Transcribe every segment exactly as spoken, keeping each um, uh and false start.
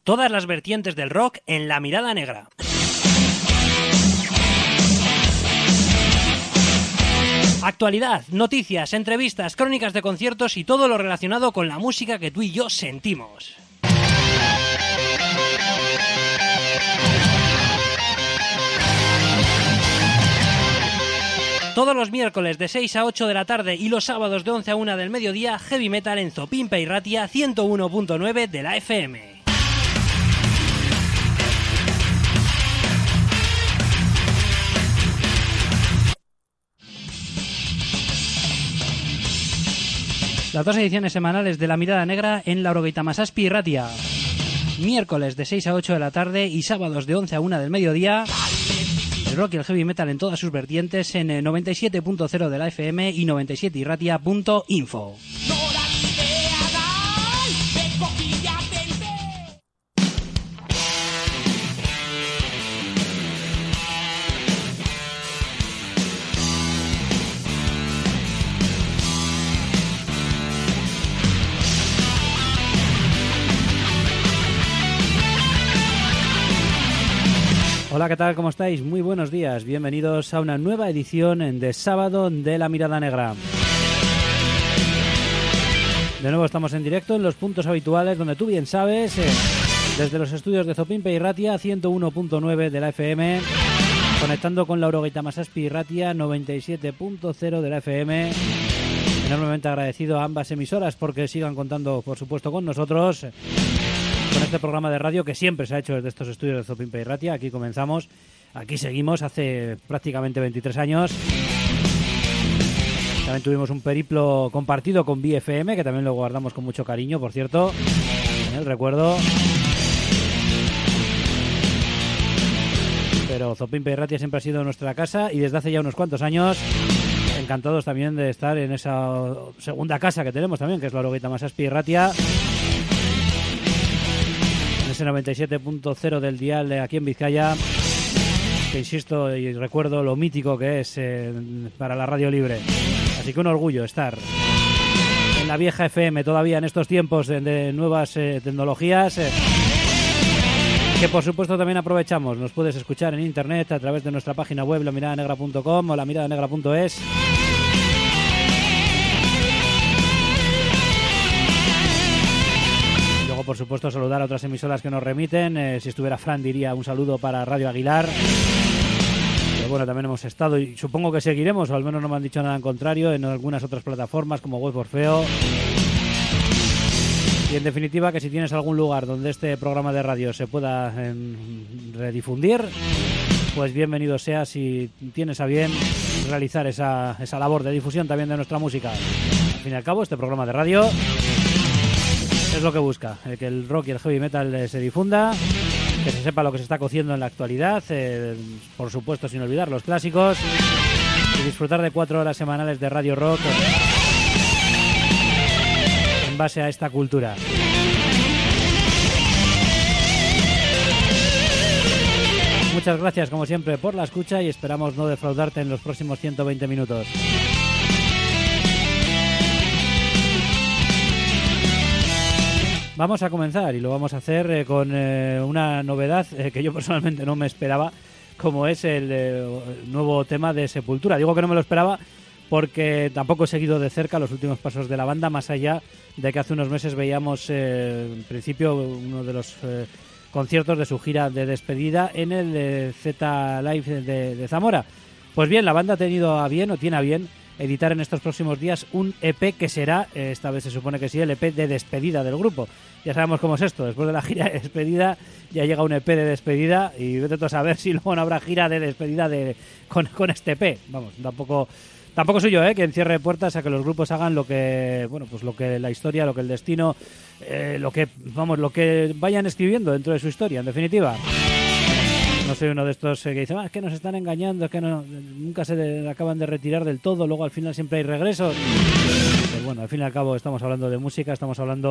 Todas las vertientes del rock en La Mirada Negra. Actualidad, noticias, entrevistas, crónicas de conciertos y todo lo relacionado con la música que tú y yo sentimos. Todos los miércoles de seis a ocho de la tarde y los sábados de once a una del mediodía, Heavy Metal en Zopimpe y Ratia ciento uno punto nueve de la F M. Las dos ediciones semanales de La Mirada Negra en Laurogeita Masazpi y Ratia. Miércoles de seis a ocho de la tarde y sábados de once a una del mediodía. El rock y el heavy metal en todas sus vertientes en noventa y siete punto cero de la F M y noventa y siete y ratia punto info. Hola, ¿qué tal? ¿Cómo estáis? Muy buenos días. Bienvenidos a una nueva edición de sábado de La Mirada Negra. De nuevo estamos en directo en los puntos habituales donde tú bien sabes, eh, desde los estudios de Zopimpe y Ratia ciento uno punto nueve de la F M, conectando con Laurogeita Masazpi y Ratia noventa y siete punto cero de la F M. Enormemente agradecido a ambas emisoras porque sigan contando, por supuesto, con nosotros. Con este programa de radio que siempre se ha hecho desde estos estudios de Zopimpe y Ratia. Aquí comenzamos, aquí seguimos hace prácticamente veintitrés años. También tuvimos un periplo compartido con B F M, que también lo guardamos con mucho cariño, por cierto, en el recuerdo. Pero Zopimpe y Ratia siempre ha sido nuestra casa y desde hace ya unos cuantos años encantados también de estar en esa segunda casa que tenemos también, que es Laurogeita Masazpi y Ratia. Ese noventa y siete punto cero del dial de aquí en Vizcaya, que insisto y recuerdo lo mítico que es eh, para la radio libre. Así que un orgullo estar en la vieja F M todavía en estos tiempos de, de nuevas eh, tecnologías, eh, que por supuesto también aprovechamos. Nos puedes escuchar en internet a través de nuestra página web la mirada negra punto com o la mirada negra punto es. Por supuesto, saludar a otras emisoras que nos remiten. Eh, si estuviera Fran diría un saludo para Radio Aguilar. Pero bueno, también hemos estado y supongo que seguiremos, o al menos no me han dicho nada en contrario, en algunas otras plataformas como Web Orfeo. Y en definitiva, que si tienes algún lugar donde este programa de radio se pueda eh, redifundir, pues bienvenido sea si tienes a bien realizar esa, esa labor de difusión también de nuestra música. Al fin y al cabo, este programa de radio es lo que busca, eh, que el rock y el heavy metal eh, se difunda, que se sepa lo que se está cociendo en la actualidad, eh, por supuesto sin olvidar los clásicos, y disfrutar de cuatro horas semanales de radio rock en base a esta cultura. Muchas gracias como siempre por la escucha y esperamos no defraudarte en los próximos ciento veinte minutos. Vamos a comenzar y lo vamos a hacer eh, con eh, una novedad eh, que yo personalmente no me esperaba, como es el eh, nuevo tema de Sepultura. Digo que no me lo esperaba porque tampoco he seguido de cerca los últimos pasos de la banda, más allá de que hace unos meses veíamos eh, en principio uno de los eh, conciertos de su gira de despedida en el eh, Z Live de, de Zamora. Pues bien, la banda ha tenido a bien o tiene a bien editar en estos próximos días un E P que será, esta vez se supone que sí, el E P de despedida del grupo. Ya sabemos cómo es esto, después de la gira de despedida ya llega un E P de despedida y vete tú a saber si luego no habrá gira de despedida de con, con este E P. Vamos, tampoco tampoco soy yo, ¿eh?, que encierre puertas a que los grupos hagan lo que, bueno, pues lo que la historia, lo que el destino, eh, lo que, vamos, lo que vayan escribiendo dentro de su historia, en definitiva. No soy uno de estos eh, que dice, ah, es que nos están engañando, es que no, nunca se de, acaban de retirar del todo, luego al final siempre hay regresos. Pero bueno, al fin y al cabo estamos hablando de música, estamos hablando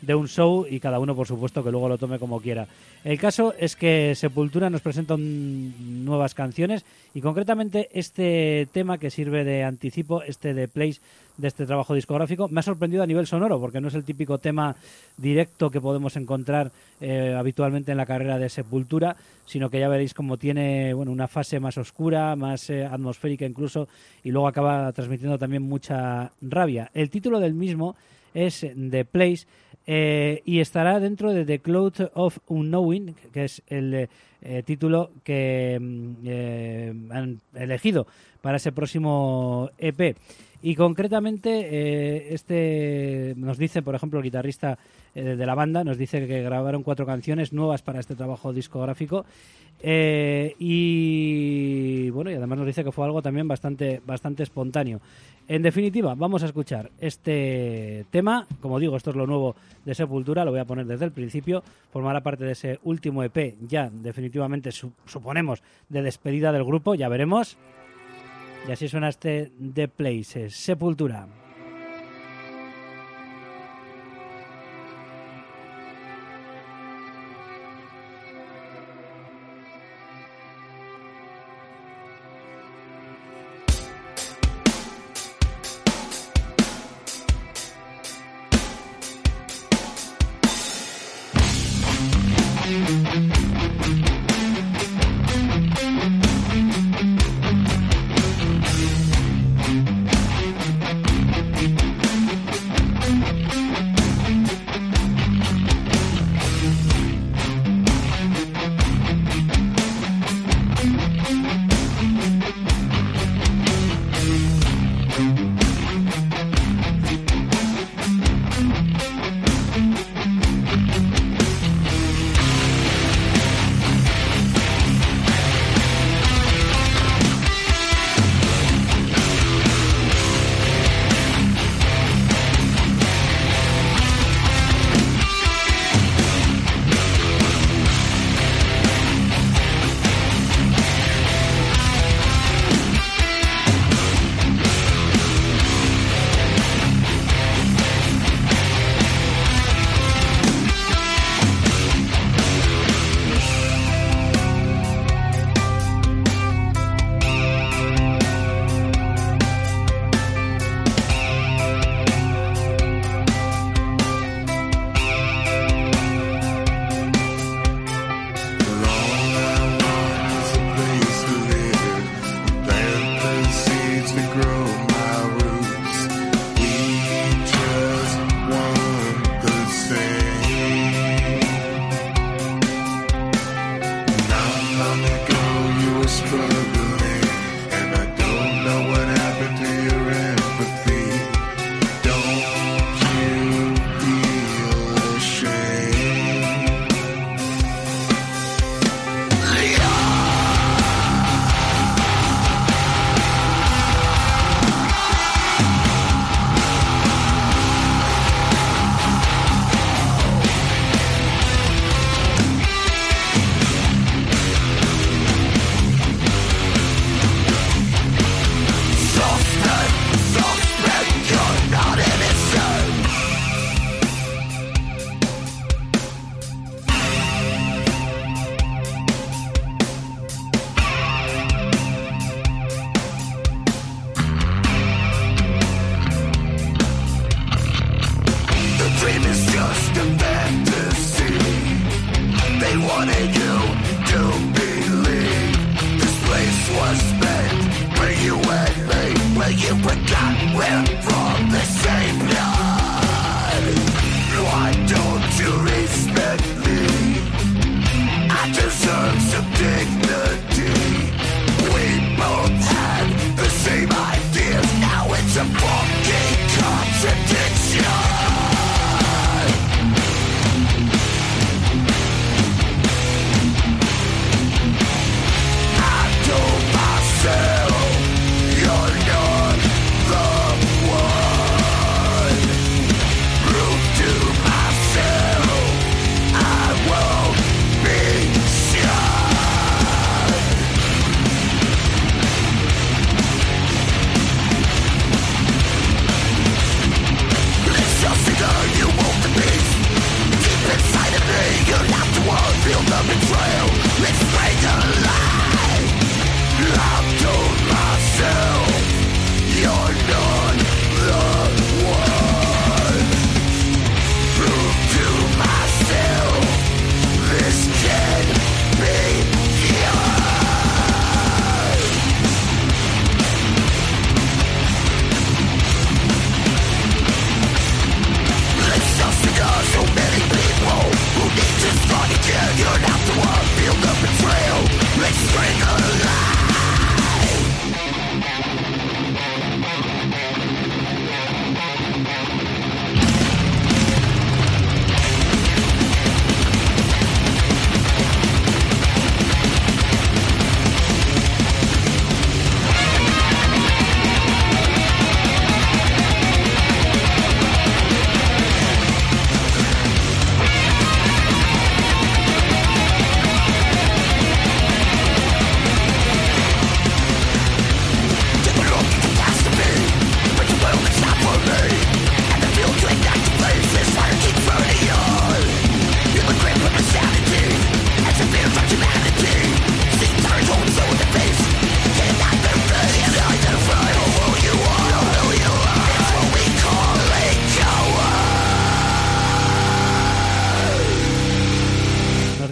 de un show y cada uno, por supuesto, que luego lo tome como quiera. El caso es que Sepultura nos presenta un, nuevas canciones y concretamente este tema que sirve de anticipo, este de Place de este trabajo discográfico, me ha sorprendido a nivel sonoro porque no es el típico tema directo que podemos encontrar eh, habitualmente en la carrera de Sepultura, sino que ya veréis cómo tiene bueno, una fase más oscura, más eh, atmosférica incluso, y luego acaba transmitiendo también mucha rabia. El título del mismo es The Place eh, y estará dentro de The Cloud of Unknowing, que es el eh, título que eh, han elegido para ese próximo E P. Y concretamente, eh, este nos dice, por ejemplo, el guitarrista eh, de la banda, nos dice que grabaron cuatro canciones nuevas para este trabajo discográfico. Eh, y bueno, y además nos dice que fue algo también bastante, bastante espontáneo. En definitiva, vamos a escuchar este tema. Como digo, esto es lo nuevo de Sepultura, lo voy a poner desde el principio. Formará parte de ese último E P, ya definitivamente su- suponemos de despedida del grupo, ya veremos. Y así suena este The Places, Sepultura.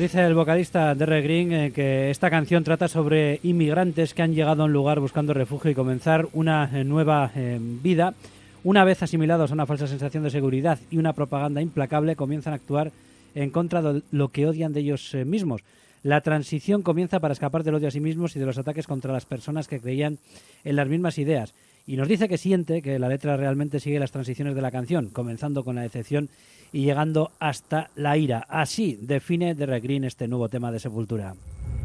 dice el vocalista Derek Green eh, que esta canción trata sobre inmigrantes que han llegado a un lugar buscando refugio y comenzar una eh, nueva eh, vida. Una vez asimilados a una falsa sensación de seguridad y una propaganda implacable, comienzan a actuar en contra de lo que odian de ellos eh, mismos. La transición comienza para escapar del odio a sí mismos y de los ataques contra las personas que creían en las mismas ideas. Y nos dice que siente que la letra realmente sigue las transiciones de la canción, comenzando con la decepción y llegando hasta la ira. Así define Derek Green este nuevo tema de Sepultura.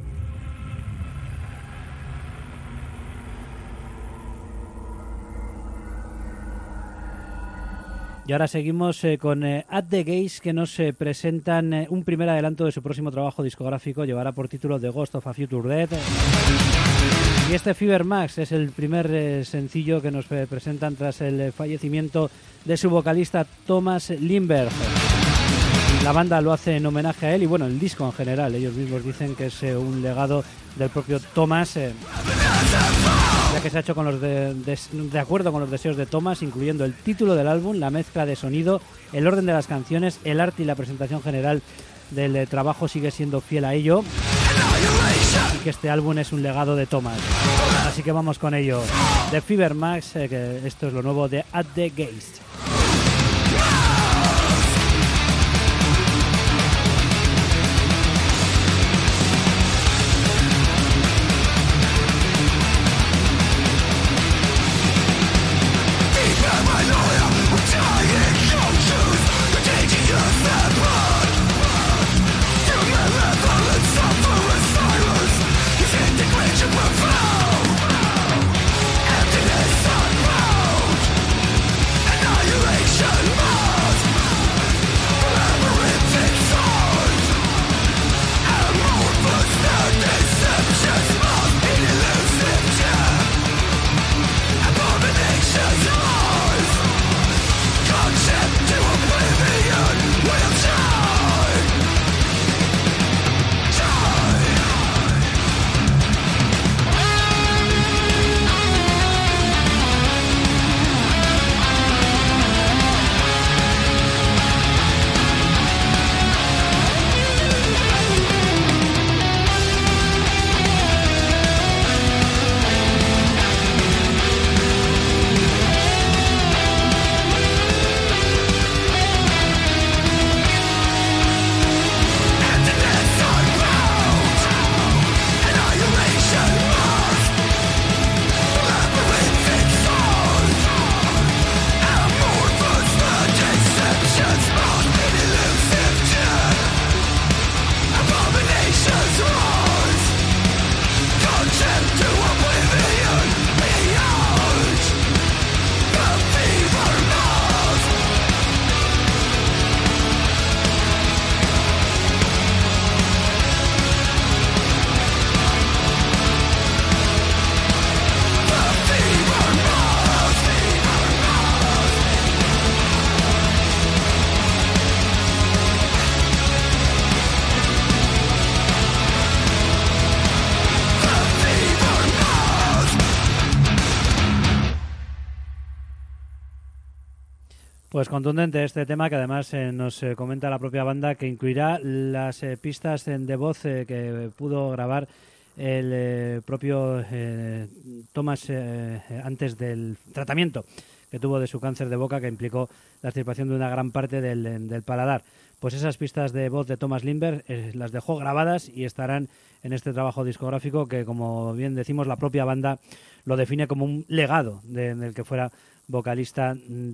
Y ahora seguimos eh, con eh, At the Gates, que nos eh, presentan eh, un primer adelanto de su próximo trabajo discográfico. Llevará por título The Ghost of a Future Dead. Y este Fever Max es el primer eh, sencillo que nos eh, presentan tras el eh, fallecimiento de su vocalista Thomas Lindberg. La banda lo hace en homenaje a él y bueno, el disco en general. Ellos mismos dicen que es eh, un legado del propio Thomas, eh, ya que se ha hecho con los de, de, de acuerdo con los deseos de Thomas, incluyendo el título del álbum, la mezcla de sonido, el orden de las canciones, el arte y la presentación general del eh, trabajo sigue siendo fiel a ello. Y que este álbum es un legado de Thomas. Así que vamos con ello. The Fever Max, eh, que esto es lo nuevo de At the Gates. Pues contundente este tema que además eh, nos eh, comenta la propia banda que incluirá las eh, pistas de voz eh, que pudo grabar el eh, propio eh, Thomas eh, antes del tratamiento que tuvo de su cáncer de boca que implicó la extirpación de una gran parte del, del paladar. Pues esas pistas de voz de Thomas Lindberg eh, las dejó grabadas y estarán en este trabajo discográfico que, como bien decimos, la propia banda lo define como un legado de, del que fuera vocalista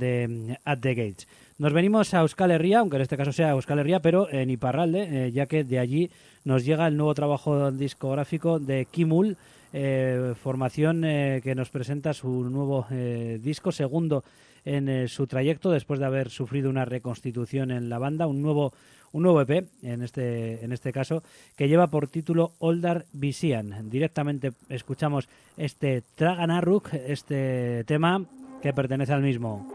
de At the Gates. Nos venimos a Euskal Herria, aunque en este caso sea Euskal Herria, pero en Iparralde, eh, ya que de allí nos llega el nuevo trabajo discográfico de Kimul, eh, formación eh, que nos presenta su nuevo eh, disco, segundo en eh, su trayecto, después de haber sufrido una reconstitución en la banda, un nuevo un nuevo E P, en este en este caso, que lleva por título Oldar Visian. Directamente escuchamos este Traganarruk, este tema que pertenece al mismo.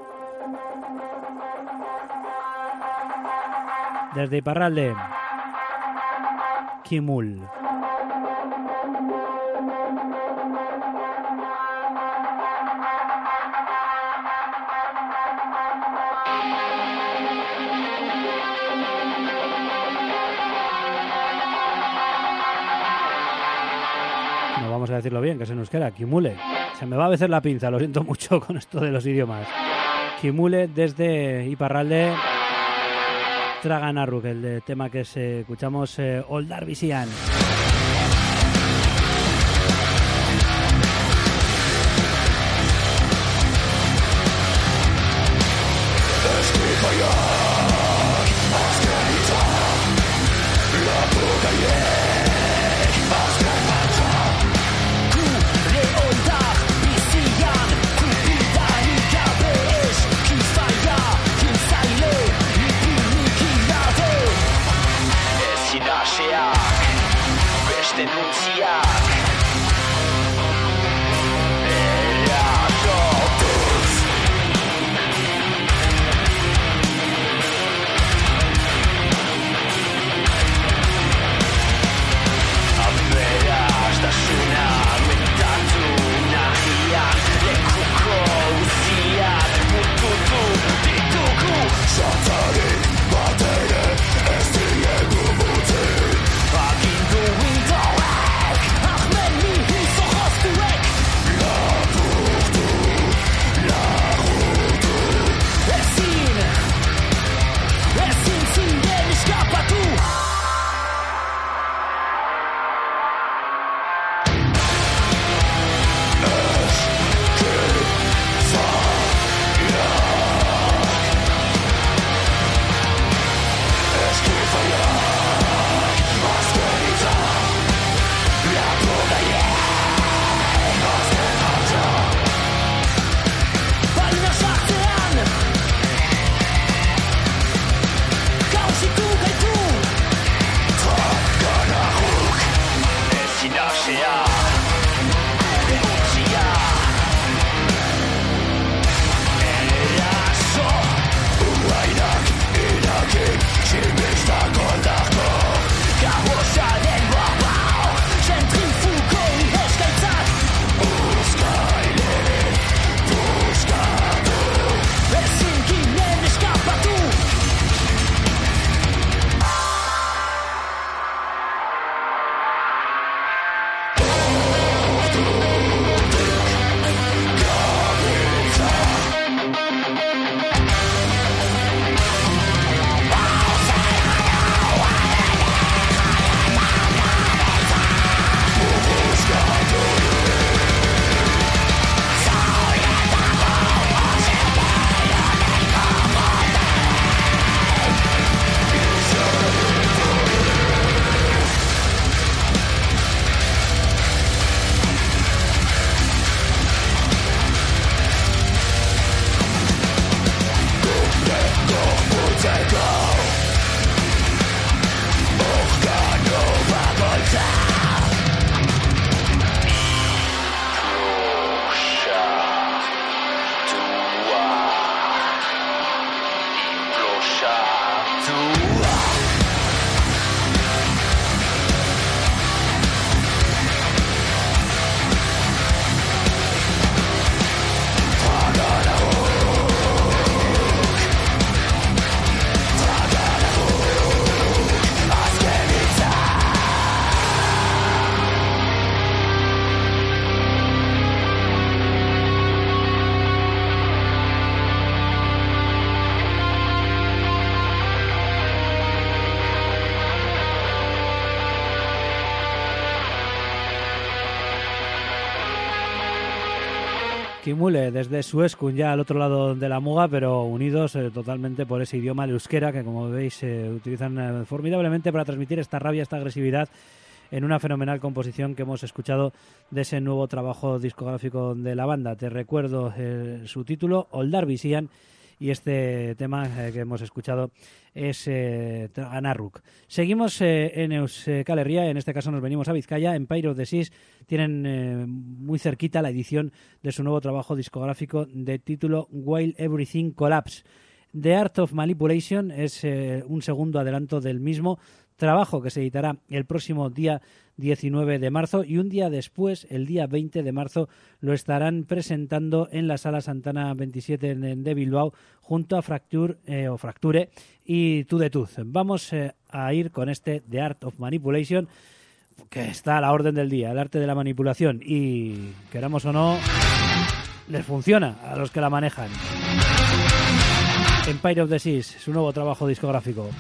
Desde Iparralde, Kimul. vamos a decirlo bien, que es en euskera, Kimule. Se me va a veces la pinza, lo siento mucho con esto de los idiomas. Kimule desde Iparralde, Traganarruk, el de tema que se, escuchamos, eh, Oldar Bizian. Kimule desde Suezkun, ya al otro lado de la muga, pero unidos eh, totalmente por ese idioma, el euskera, que como veis eh, utilizan eh, formidablemente para transmitir esta rabia, esta agresividad en una fenomenal composición que hemos escuchado de ese nuevo trabajo discográfico de la banda. Te recuerdo eh, su título, Oldar Bizian, y este tema eh, que hemos escuchado es eh, Traganarruk. Seguimos eh, en Euskal Herria, en este caso nos venimos a Vizcaya. Empire of the Seas tienen eh, muy cerquita la edición de su nuevo trabajo discográfico de título While Everything Collapse. The Art of Manipulation es eh, un segundo adelanto del mismo trabajo que se editará el próximo día diecinueve de marzo, y un día después, el día veinte de marzo, lo estarán presentando en la Sala Santana veintisiete de Bilbao junto a Fracture, eh, o Fracture y To The Tooth. Vamos eh, a ir con este The Art of Manipulation que está a la orden del día, el arte de la manipulación, y queramos o no, les funciona a los que la manejan. Empire of the Seas, su nuevo trabajo discográfico.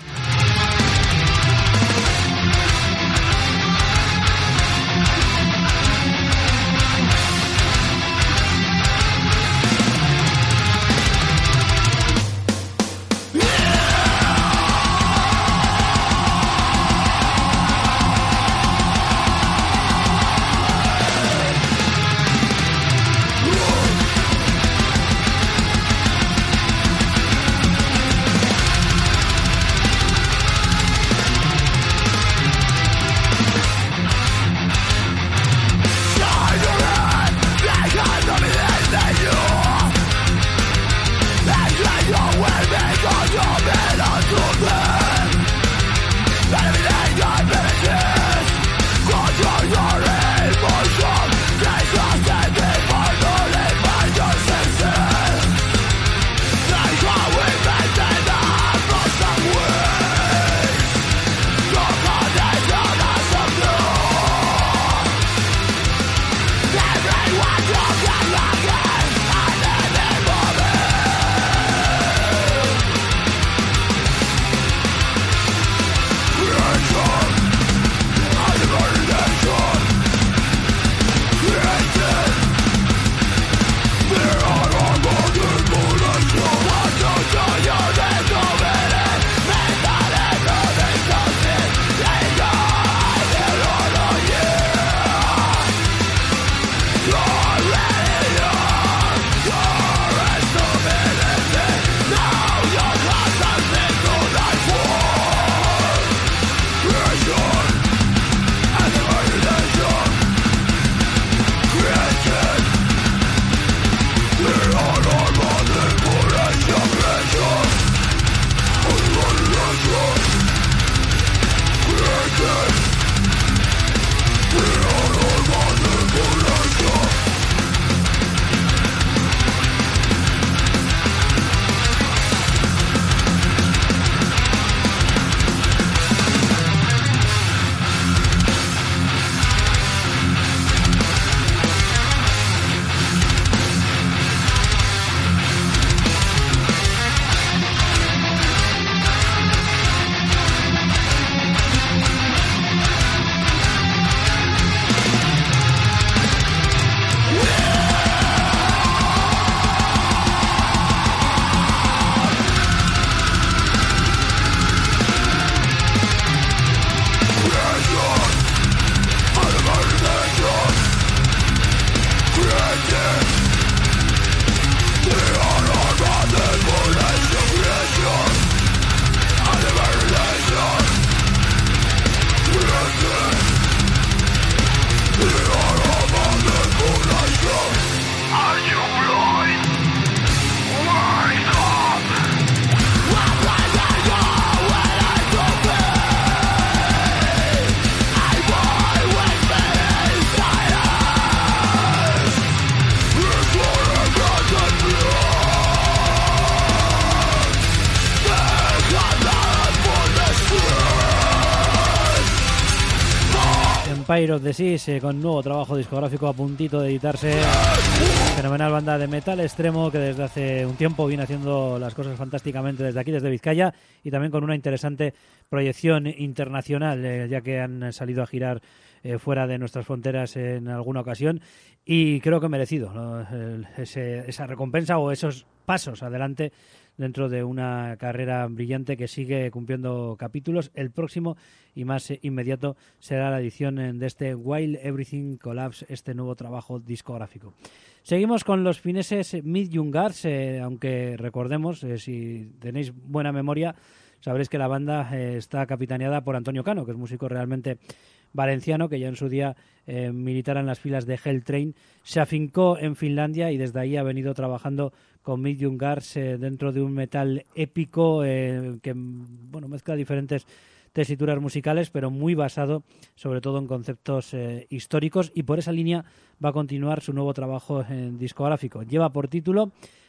Empire of the Seas, eh, con nuevo trabajo discográfico a puntito de editarse. Fenomenal banda de metal extremo que desde hace un tiempo viene haciendo las cosas fantásticamente desde aquí, desde Vizcaya, y también con una interesante proyección internacional, eh, ya que han salido a girar eh, fuera de nuestras fronteras en alguna ocasión, y creo que merecido, ¿no? El, ese, esa recompensa o esos pasos adelante dentro de una carrera brillante que sigue cumpliendo capítulos. El próximo y más inmediato será la edición de este While Everything Collapse, este nuevo trabajo discográfico. Seguimos con los fineses Midgungars, eh, aunque recordemos, eh, si tenéis buena memoria, sabréis que la banda eh, está capitaneada por Antonio Cano, que es músico realmente valenciano, que ya en su día eh, militara en las filas de Hell Train, se afincó en Finlandia y desde ahí ha venido trabajando con Midgungars eh, dentro de un metal épico eh, que bueno mezcla diferentes tesituras musicales, pero muy basado sobre todo en conceptos eh, históricos, y por esa línea va a continuar su nuevo trabajo en discográfico. Lleva por título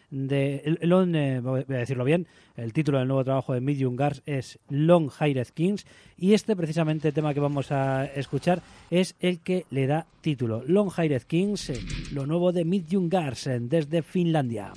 de Long, eh, voy a decirlo bien, el título del nuevo trabajo de Medium Guards es Long Haired Kings, y este precisamente tema que vamos a escuchar es el que le da título, Long Haired Kings, eh, lo nuevo de Medium Guards eh, desde Finlandia.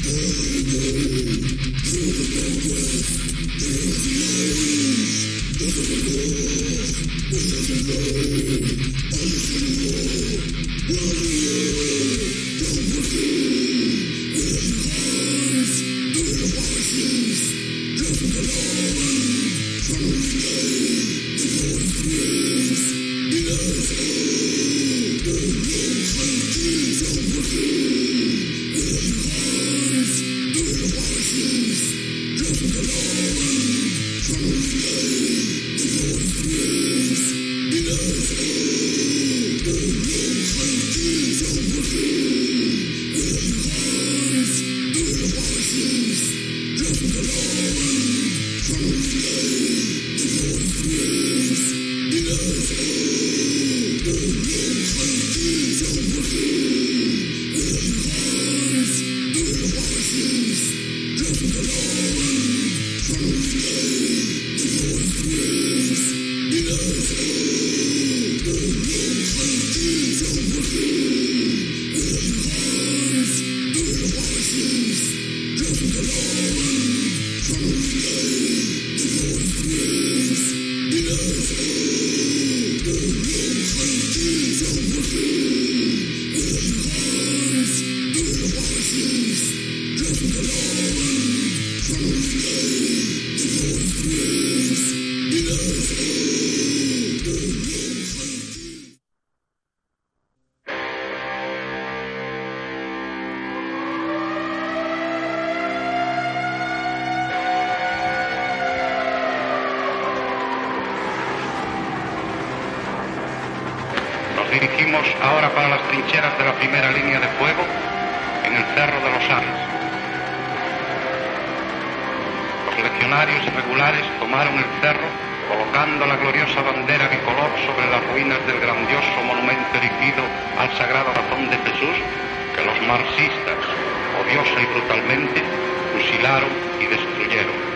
Dirigimos ahora para las trincheras de la primera línea de fuego en el Cerro de los Ares. Los legionarios regulares tomaron el cerro colocando la gloriosa bandera bicolor sobre las ruinas del grandioso monumento erigido al Sagrado Corazón de Jesús que los marxistas, odiosa y brutalmente, fusilaron y destruyeron.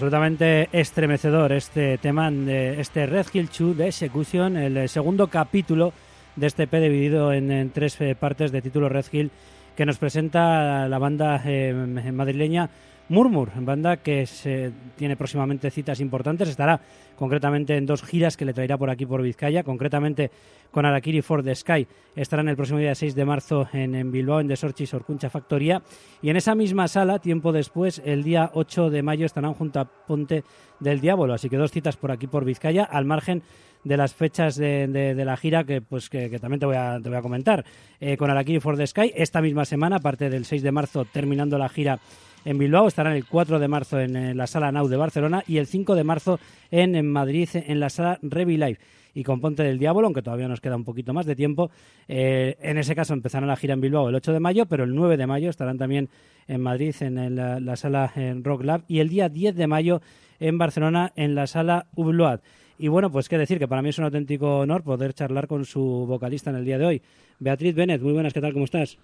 absolutamente estremecedor este tema, de este Red Hill dos de Execution, el segundo capítulo de este E P dividido en, en tres eh, partes de título Red Hill, que nos presenta la banda eh, madrileña Murmur, banda que se, tiene próximamente citas importantes. Estará concretamente en dos giras que le traerá por aquí por Vizcaya, concretamente con Harakiri for the Sky. Estarán el próximo día seis de marzo en, en Bilbao, en Desorchis Orkuncha Factoría, y en esa misma sala, tiempo después, el día ocho de mayo, estarán junto a Ponte del Diablo. Así que dos citas por aquí por Vizcaya, al margen de las fechas de, de, de la gira que pues que, que también te voy a, te voy a comentar. Eh, con Harakiri for the Sky, esta misma semana, aparte del seis de marzo, terminando la gira en Bilbao, estarán el cuatro de marzo en, en la Sala Nau de Barcelona y el cinco de marzo en, en Madrid, en la Sala Revi Live. Y con Ponte del Diablo, aunque todavía nos queda un poquito más de tiempo, eh, en ese caso empezarán la gira en Bilbao el ocho de mayo, pero el nueve de mayo estarán también en Madrid, en, en la, la Sala en Rock Lab, y el día diez de mayo en Barcelona, en la Sala Ubload. Y bueno, pues qué decir, que para mí es un auténtico honor poder charlar con su vocalista en el día de hoy. Beatriz Bennett, muy buenas, ¿qué tal? ¿Cómo estás?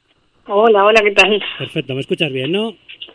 Hola, hola, ¿qué tal? Perfecto, ¿me escuchas bien, no?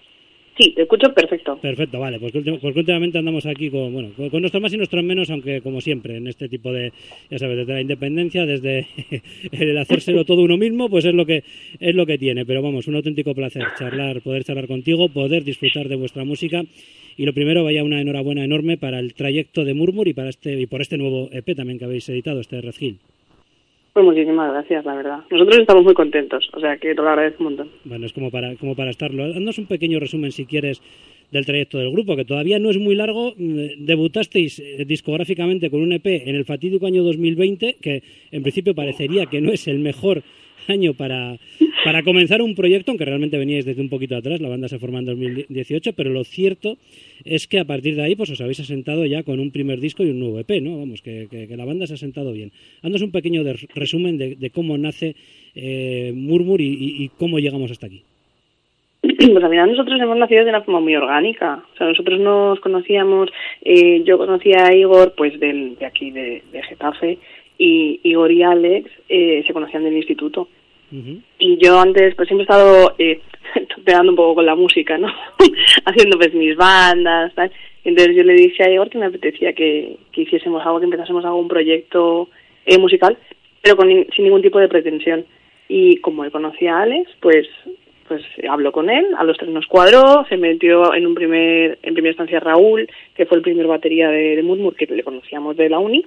Sí, te escucho perfecto. Perfecto, vale, pues, pues últimamente andamos aquí con, bueno, con nuestros más y nuestros menos, aunque como siempre, en este tipo de, ya sabes, desde la independencia, desde el hacérselo todo uno mismo, pues es lo que es lo que tiene. Pero vamos, un auténtico placer charlar, poder charlar contigo, poder disfrutar de vuestra música. Y lo primero, vaya una enhorabuena enorme para el trayecto de Murmur y para este y por este nuevo E P también que habéis editado, este Red Hill. Pues muchísimas gracias, la verdad. Nosotros estamos muy contentos, o sea que te lo agradezco un montón. Bueno, es como para como para estarlo. Haznos un pequeño resumen, si quieres, del trayecto del grupo, que todavía no es muy largo. Debutasteis discográficamente con un E P en el fatídico año dos mil veinte, que en principio parecería que no es el mejor año para, para comenzar un proyecto, aunque realmente veníais desde un poquito atrás. La banda se formó en dos mil dieciocho, pero lo cierto es que a partir de ahí pues os habéis asentado ya con un primer disco y un nuevo E P, ¿no? Vamos, que, que, que la banda se ha asentado bien. Haznos un pequeño de, resumen de, de cómo nace eh, Murmur y, y, y cómo llegamos hasta aquí. Pues al final nosotros hemos nacido de una forma muy orgánica. O sea, nosotros nos conocíamos, eh, yo conocía a Igor pues del, de aquí, de, de Getafe, y Igor y Alex eh, se conocían del instituto. Uh-huh. Y yo antes pues siempre he estado eh, topeando un poco con la música, ¿no? Haciendo pues mis bandas, tal. Entonces yo le dije a Igor que me apetecía que, que hiciésemos algo, que empezásemos algún proyecto eh, musical, pero con, sin ningún tipo de pretensión. Y como él conocía a Alex, pues pues habló con él, a los tres nos cuadró, se metió en un primer en primera instancia Raúl, que fue el primer batería de, de Murmur, que le conocíamos de la uni,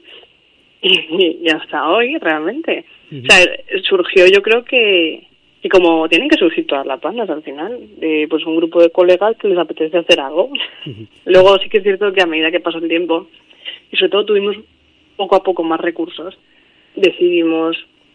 y, y hasta hoy realmente. Uh-huh. O sea, surgió, yo creo que, que como tienen que surgir todas las bandas al final, de pues un grupo de colegas que les apetece hacer algo. Uh-huh. Luego sí que es cierto que a medida que pasó el tiempo, y sobre todo tuvimos poco a poco más recursos, decidimos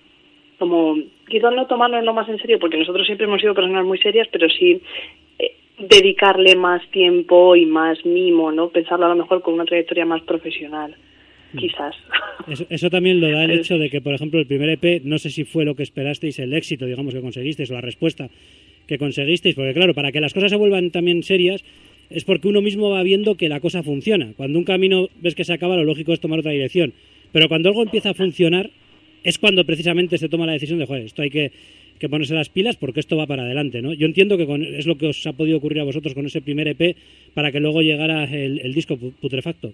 como quizás no tomárnoslo más en serio, porque nosotros siempre hemos sido personas muy serias, pero sí eh, dedicarle más tiempo y más mimo, ¿no? Pensarlo a lo mejor con una trayectoria más profesional. Quizás. Eso, eso también lo da el hecho de que, por ejemplo, el primer E P, no sé si fue lo que esperasteis, el éxito, digamos, que conseguisteis, o la respuesta que conseguisteis, porque claro, para que las cosas se vuelvan también serias, es porque uno mismo va viendo que la cosa funciona. Cuando un camino ves que se acaba, lo lógico es tomar otra dirección. Pero cuando algo empieza a funcionar, es cuando precisamente se toma la decisión de, joder, esto hay que, que ponerse las pilas porque esto va para adelante, ¿no? Yo entiendo que con, es lo que os ha podido ocurrir a vosotros con ese primer E P para que luego llegara el, el disco Putrefacto.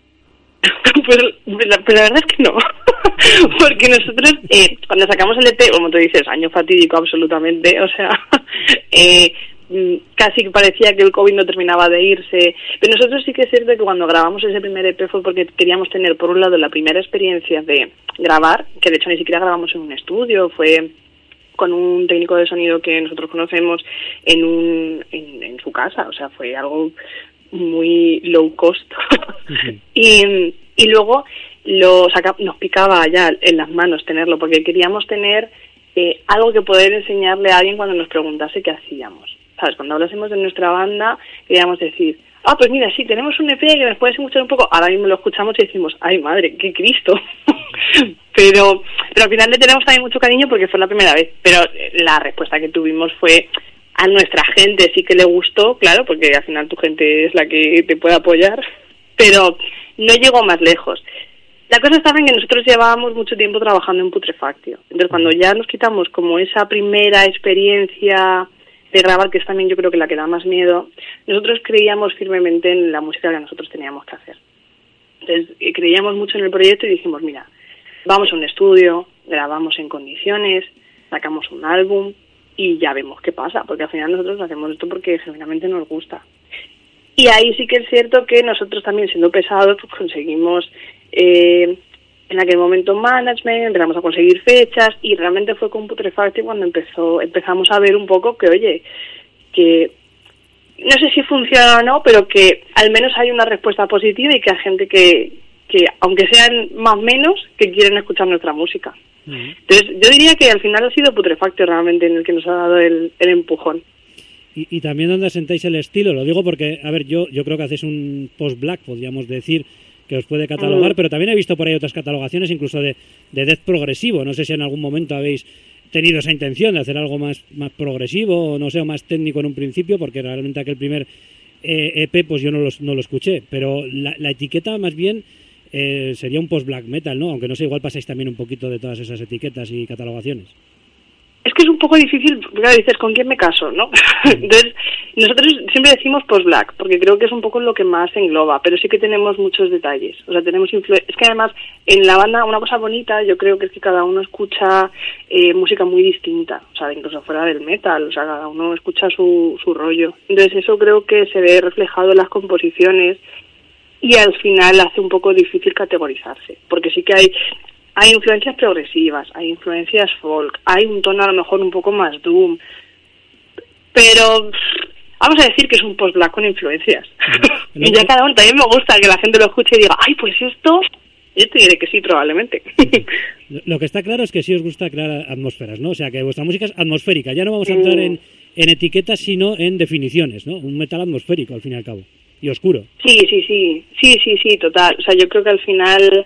Pues la, pues la verdad es que no, porque nosotros eh, cuando sacamos el E P, como tú dices, año fatídico absolutamente, o sea, eh, casi parecía que el COVID no terminaba de irse, pero nosotros sí que es cierto que cuando grabamos ese primer E P fue porque queríamos tener por un lado la primera experiencia de grabar, que de hecho ni siquiera grabamos en un estudio, fue con un técnico de sonido que nosotros conocemos en un en, en su casa, o sea, fue algo muy low cost. Uh-huh. y, y luego lo saca, nos picaba ya en las manos tenerlo, porque queríamos tener eh, algo que poder enseñarle a alguien cuando nos preguntase qué hacíamos. ¿Sabes? Cuando hablásemos de nuestra banda, queríamos decir, ah, pues mira, sí, tenemos un E P que nos puedes escuchar un poco. Ahora mismo lo escuchamos y decimos, ay madre, qué Cristo. pero pero al final le tenemos también mucho cariño porque fue la primera vez. Pero la respuesta que tuvimos fue, a nuestra gente sí que le gustó, claro, porque al final tu gente es la que te puede apoyar, pero no llegó más lejos. La cosa estaba en que nosotros llevábamos mucho tiempo trabajando en Putrefactio. Entonces, cuando ya nos quitamos como esa primera experiencia de grabar, que es también yo creo que la que da más miedo, nosotros creíamos firmemente en la música que nosotros teníamos que hacer. Entonces, creíamos mucho en el proyecto y dijimos, mira, vamos a un estudio, grabamos en condiciones, sacamos un álbum y ya vemos qué pasa, porque al final nosotros hacemos esto porque genuinamente nos gusta. Y ahí sí que es cierto que nosotros también, siendo pesados, pues conseguimos eh, en aquel momento management, empezamos a conseguir fechas y realmente fue con Putrefacti cuando empezó empezamos a ver un poco que, oye, que no sé si funciona o no, pero que al menos hay una respuesta positiva y que hay gente que, que aunque sean más o menos, que quieren escuchar nuestra música. Uh-huh. Entonces, yo diría que al final ha sido Putrefacti realmente en el que nos ha dado el, el empujón. Y, y también donde asentáis el estilo, lo digo porque, a ver, yo yo creo que hacéis un post-black, podríamos decir, que os puede catalogar, uh-huh. pero también he visto por ahí otras catalogaciones, incluso de, de death progresivo. No sé si en algún momento habéis tenido esa intención de hacer algo más, más progresivo, o no sé, o más técnico en un principio, porque realmente aquel primer eh, E P pues yo no lo, no lo escuché, pero la, la etiqueta más bien eh, sería un post-black metal, ¿no? Aunque no sé, igual pasáis también un poquito de todas esas etiquetas y catalogaciones. Es que es un poco difícil, porque dices, ¿con quién me caso, no? Entonces, nosotros siempre decimos post-black, porque creo que es un poco lo que más engloba, pero sí que tenemos muchos detalles. O sea, tenemos influ- es que además, en la banda, una cosa bonita, yo creo que es que cada uno escucha eh, música muy distinta, o sea, incluso fuera del metal, o sea, cada uno escucha su, su rollo. Entonces, eso creo que se ve reflejado en las composiciones y al final hace un poco difícil categorizarse, porque sí que hay... Hay influencias progresivas, hay influencias folk, hay un tono a lo mejor un poco más doom, pero vamos a decir que es un post-black con influencias. Uh-huh. Y ya cada uno, también me gusta que la gente lo escuche y diga, ay, pues esto, yo te diré que sí, probablemente. Lo que está claro es que sí os gusta crear atmósferas, ¿no? O sea, que vuestra música es atmosférica. Ya no vamos a entrar mm. en, en etiquetas, sino en definiciones, ¿no? Un metal atmosférico, al fin y al cabo, y oscuro. Sí, sí, sí, sí, sí, sí, total. O sea, yo creo que al final...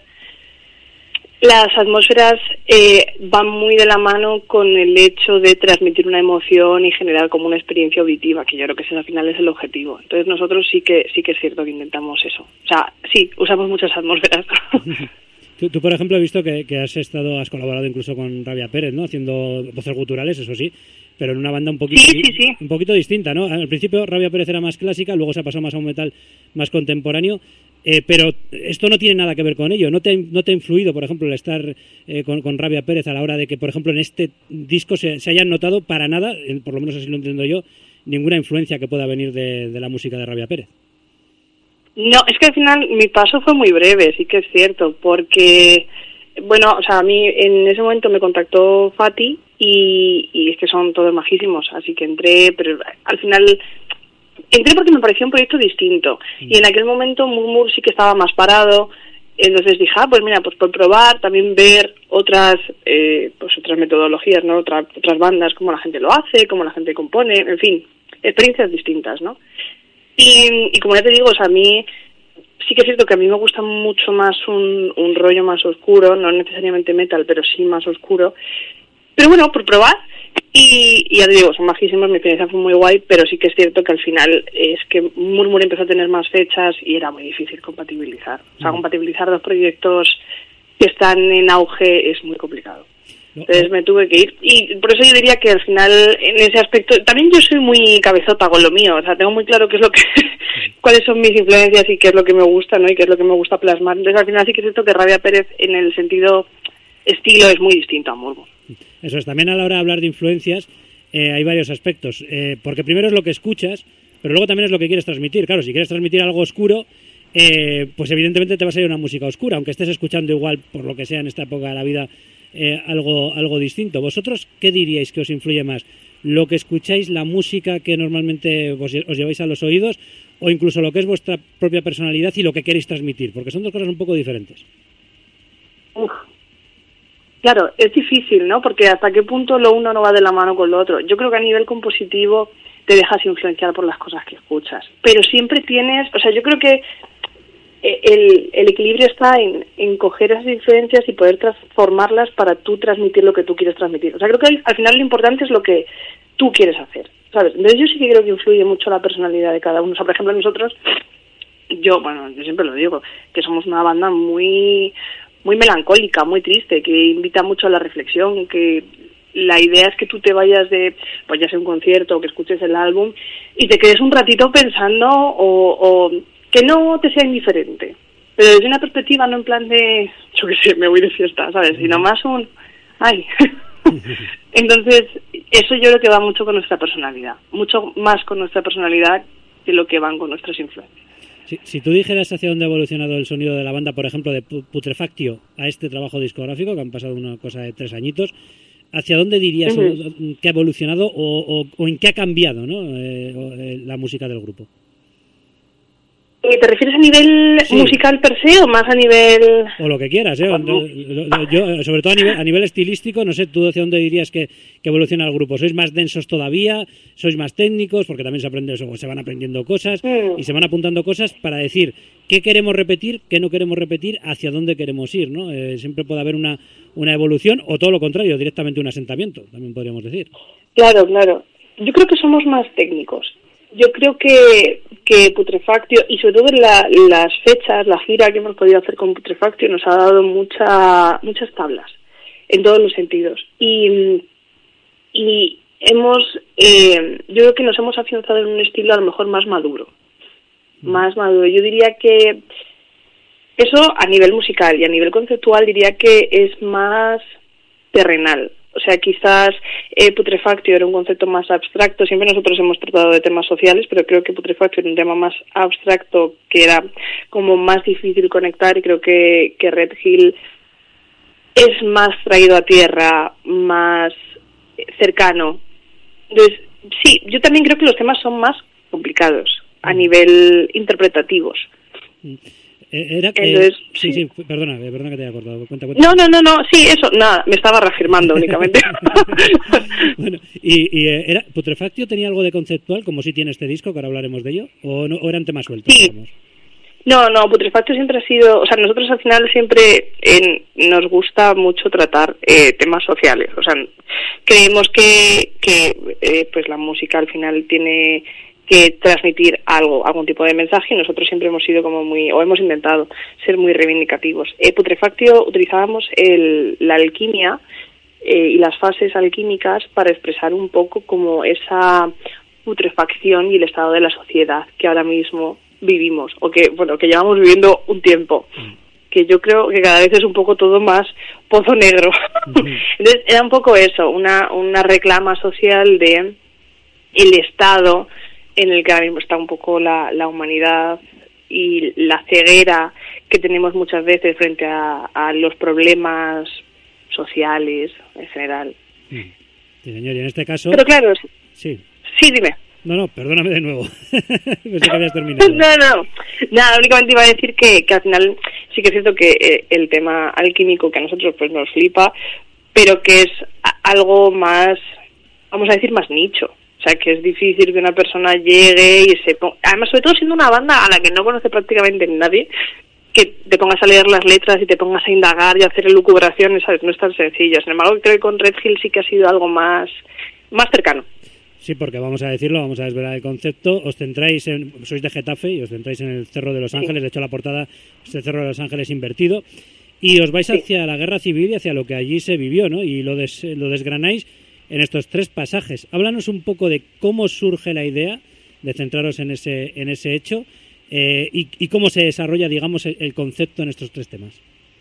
Las atmósferas eh, van muy de la mano con el hecho de transmitir una emoción y generar como una experiencia auditiva, que yo creo que ese al final es el objetivo. Entonces nosotros sí que sí que es cierto que intentamos eso. O sea, sí, usamos muchas atmósferas. Tú, tú, por ejemplo, he visto que, que has estado, has colaborado incluso con Rabia Pérez, ¿no? Haciendo voces guturales, eso sí, pero en una banda un poquito, sí, sí, sí. un poquito distinta, ¿no? Al principio Rabia Pérez era más clásica, luego se ha pasado más a un metal más contemporáneo. Eh, pero esto no tiene nada que ver con ello. ¿No te, no te ha influido, por ejemplo, el estar eh, con, con Rabia Pérez a la hora de que, por ejemplo, en este disco se, se hayan notado para nada, eh, por lo menos así lo entiendo yo, ninguna influencia que pueda venir de, de la música de Rabia Pérez? No, es que al final mi paso fue muy breve, sí que es cierto, porque, bueno, o sea, a mí en ese momento me contactó Fati y, y es que son todos majísimos, así que entré, pero al final... Entré porque me pareció un proyecto distinto y en aquel momento Murmur sí que estaba más parado, entonces dije, ah, pues mira, pues por probar, también ver otras eh, pues otras metodologías, ¿no? Otra, otras bandas, cómo la gente lo hace, cómo la gente compone, en fin, experiencias distintas, ¿no? Y, y como ya te digo, o sea, a mí sí que es cierto que a mí me gusta mucho más un, un rollo más oscuro, no necesariamente metal, pero sí más oscuro, pero bueno, por probar. Y, y ya te digo, son majísimos, mi experiencia fue muy guay, pero sí que es cierto que al final es que Murmur empezó a tener más fechas y era muy difícil compatibilizar. O sea, compatibilizar dos proyectos que están en auge es muy complicado. Entonces me tuve que ir. Y por eso yo diría que al final, en ese aspecto, también yo soy muy cabezota con lo mío. O sea, tengo muy claro qué es lo que, cuáles son mis influencias y qué es lo que me gusta, ¿no? Y qué es lo que me gusta plasmar. Entonces al final sí que es cierto que Rabia Pérez en el sentido estilo es muy distinto a Murmur. Eso es, también a la hora de hablar de influencias eh, hay varios aspectos, eh, porque primero es lo que escuchas, pero luego también es lo que quieres transmitir. Claro, si quieres transmitir algo oscuro, eh, pues evidentemente te va a salir una música oscura, aunque estés escuchando igual, por lo que sea en esta época de la vida, eh, algo, algo distinto. ¿Vosotros qué diríais que os influye más? ¿Lo que escucháis, la música que normalmente os, os lleváis a los oídos, o incluso lo que es vuestra propia personalidad y lo que queréis transmitir? Porque son dos cosas un poco diferentes. Uf. Claro, es difícil, ¿no? Porque hasta qué punto lo uno no va de la mano con lo otro. Yo creo que a nivel compositivo te dejas influenciar por las cosas que escuchas. Pero siempre tienes... O sea, yo creo que el, el equilibrio está en, en coger esas influencias y poder transformarlas para tú transmitir lo que tú quieres transmitir. O sea, creo que al final lo importante es lo que tú quieres hacer, ¿sabes? Entonces yo sí que creo que influye mucho la personalidad de cada uno. O sea, por ejemplo, nosotros... Yo, bueno, yo siempre lo digo, que somos una banda muy... muy melancólica, muy triste, que invita mucho a la reflexión, que la idea es que tú te vayas de, pues ya sea un concierto o que escuches el álbum y te quedes un ratito pensando o, o que no te sea indiferente. Pero desde una perspectiva no en plan de, yo qué sé, me voy de fiesta, ¿sabes? Sino más un, ay. Entonces, eso yo creo que va mucho con nuestra personalidad. Mucho más con nuestra personalidad que lo que van con nuestras influencias. Si, si tú dijeras hacia dónde ha evolucionado el sonido de la banda, por ejemplo, de Putrefactio a este trabajo discográfico, que han pasado una cosa de tres añitos, ¿hacia dónde dirías uh-huh. que ha evolucionado o, o, o en qué ha cambiado, ¿no? eh, la música del grupo? ¿Te refieres a nivel sí. musical per se o más a nivel...? O lo que quieras, ¿eh? Yo, sobre todo a nivel, a nivel estilístico, no sé, ¿tú hacia dónde dirías que, que evoluciona el grupo? ¿Sois más densos todavía? ¿Sois más técnicos? Porque también se aprende eso, se van aprendiendo cosas mm. y se van apuntando cosas para decir qué queremos repetir, qué no queremos repetir, hacia dónde queremos ir, ¿no? Eh, siempre puede haber una, una evolución o todo lo contrario, directamente un asentamiento, también podríamos decir. Claro, claro. Yo creo que somos más técnicos. Yo creo que, que Putrefactio, y sobre todo la, las fechas, la gira que hemos podido hacer con Putrefactio nos ha dado mucha, muchas tablas, en todos los sentidos. Y, y hemos, eh, yo creo que nos hemos afianzado en un estilo a lo mejor más maduro, más maduro. Yo diría que eso a nivel musical y a nivel conceptual diría que es más terrenal. O sea, quizás eh, Putrefactio era un concepto más abstracto. Siempre nosotros hemos tratado de temas sociales, pero creo que Putrefactio era un tema más abstracto que era como más difícil conectar, y creo que, que Red Hill es más traído a tierra, más cercano. Entonces, sí, yo también creo que los temas son más complicados a nivel interpretativos. Mm. Era que... Entonces, sí, sí, sí, perdona, perdona que te haya cortado. Cuenta, cuenta. No, no, no, no, sí, eso, nada, me estaba reafirmando únicamente. Bueno, y, y era, ¿Putrefactio tenía algo de conceptual, como si tiene este disco, que ahora hablaremos de ello, o, no, o eran temas sueltos? Sí. Digamos? No, no, Putrefactio siempre ha sido, o sea, nosotros al final siempre eh, nos gusta mucho tratar eh, temas sociales, o sea, creemos que, que eh, pues la música al final tiene que transmitir algo, algún tipo de mensaje, y nosotros siempre hemos sido como muy, o hemos intentado ser muy reivindicativos. Eh, Putrefactio utilizábamos el, la alquimia eh, y las fases alquímicas para expresar un poco como esa putrefacción y el estado de la sociedad que ahora mismo vivimos, o que, bueno, que llevamos viviendo un tiempo, que yo creo que cada vez es un poco todo más pozo negro. Uh-huh. Entonces era un poco eso, una, una reclama social de el estado en el que ahora mismo está un poco la, la humanidad y la ceguera que tenemos muchas veces frente a, a los problemas sociales en general. Sí, señor, y en este caso... Pero claro, sí, sí dime. No, no, perdóname de nuevo. Pensé que habías terminado. No, no, nada, únicamente iba a decir que, que al final sí que es cierto que eh, el tema alquímico que a nosotros pues nos flipa, pero que es a- algo más, vamos a decir, más nicho. O sea, que es difícil que una persona llegue y se ponga... Además, sobre todo siendo una banda a la que no conoce prácticamente nadie, que te pongas a leer las letras y te pongas a indagar y a hacer elucubraciones, ¿sabes? No es tan sencillo. Sin embargo, creo que con Red Hill sí que ha sido algo más, más cercano. Sí, porque vamos a decirlo, vamos a desvelar el concepto. Os centráis en... Sois de Getafe y os centráis en el Cerro de los Ángeles. Sí. De hecho, la portada es el Cerro de los Ángeles invertido. Y os vais hacia sí. la guerra civil y hacia lo que allí se vivió, ¿no? Y lo, des, lo desgranáis en estos tres pasajes. Háblanos un poco de cómo surge la idea de centraros en ese en ese hecho eh, y, y cómo se desarrolla, digamos, el, el concepto en estos tres temas.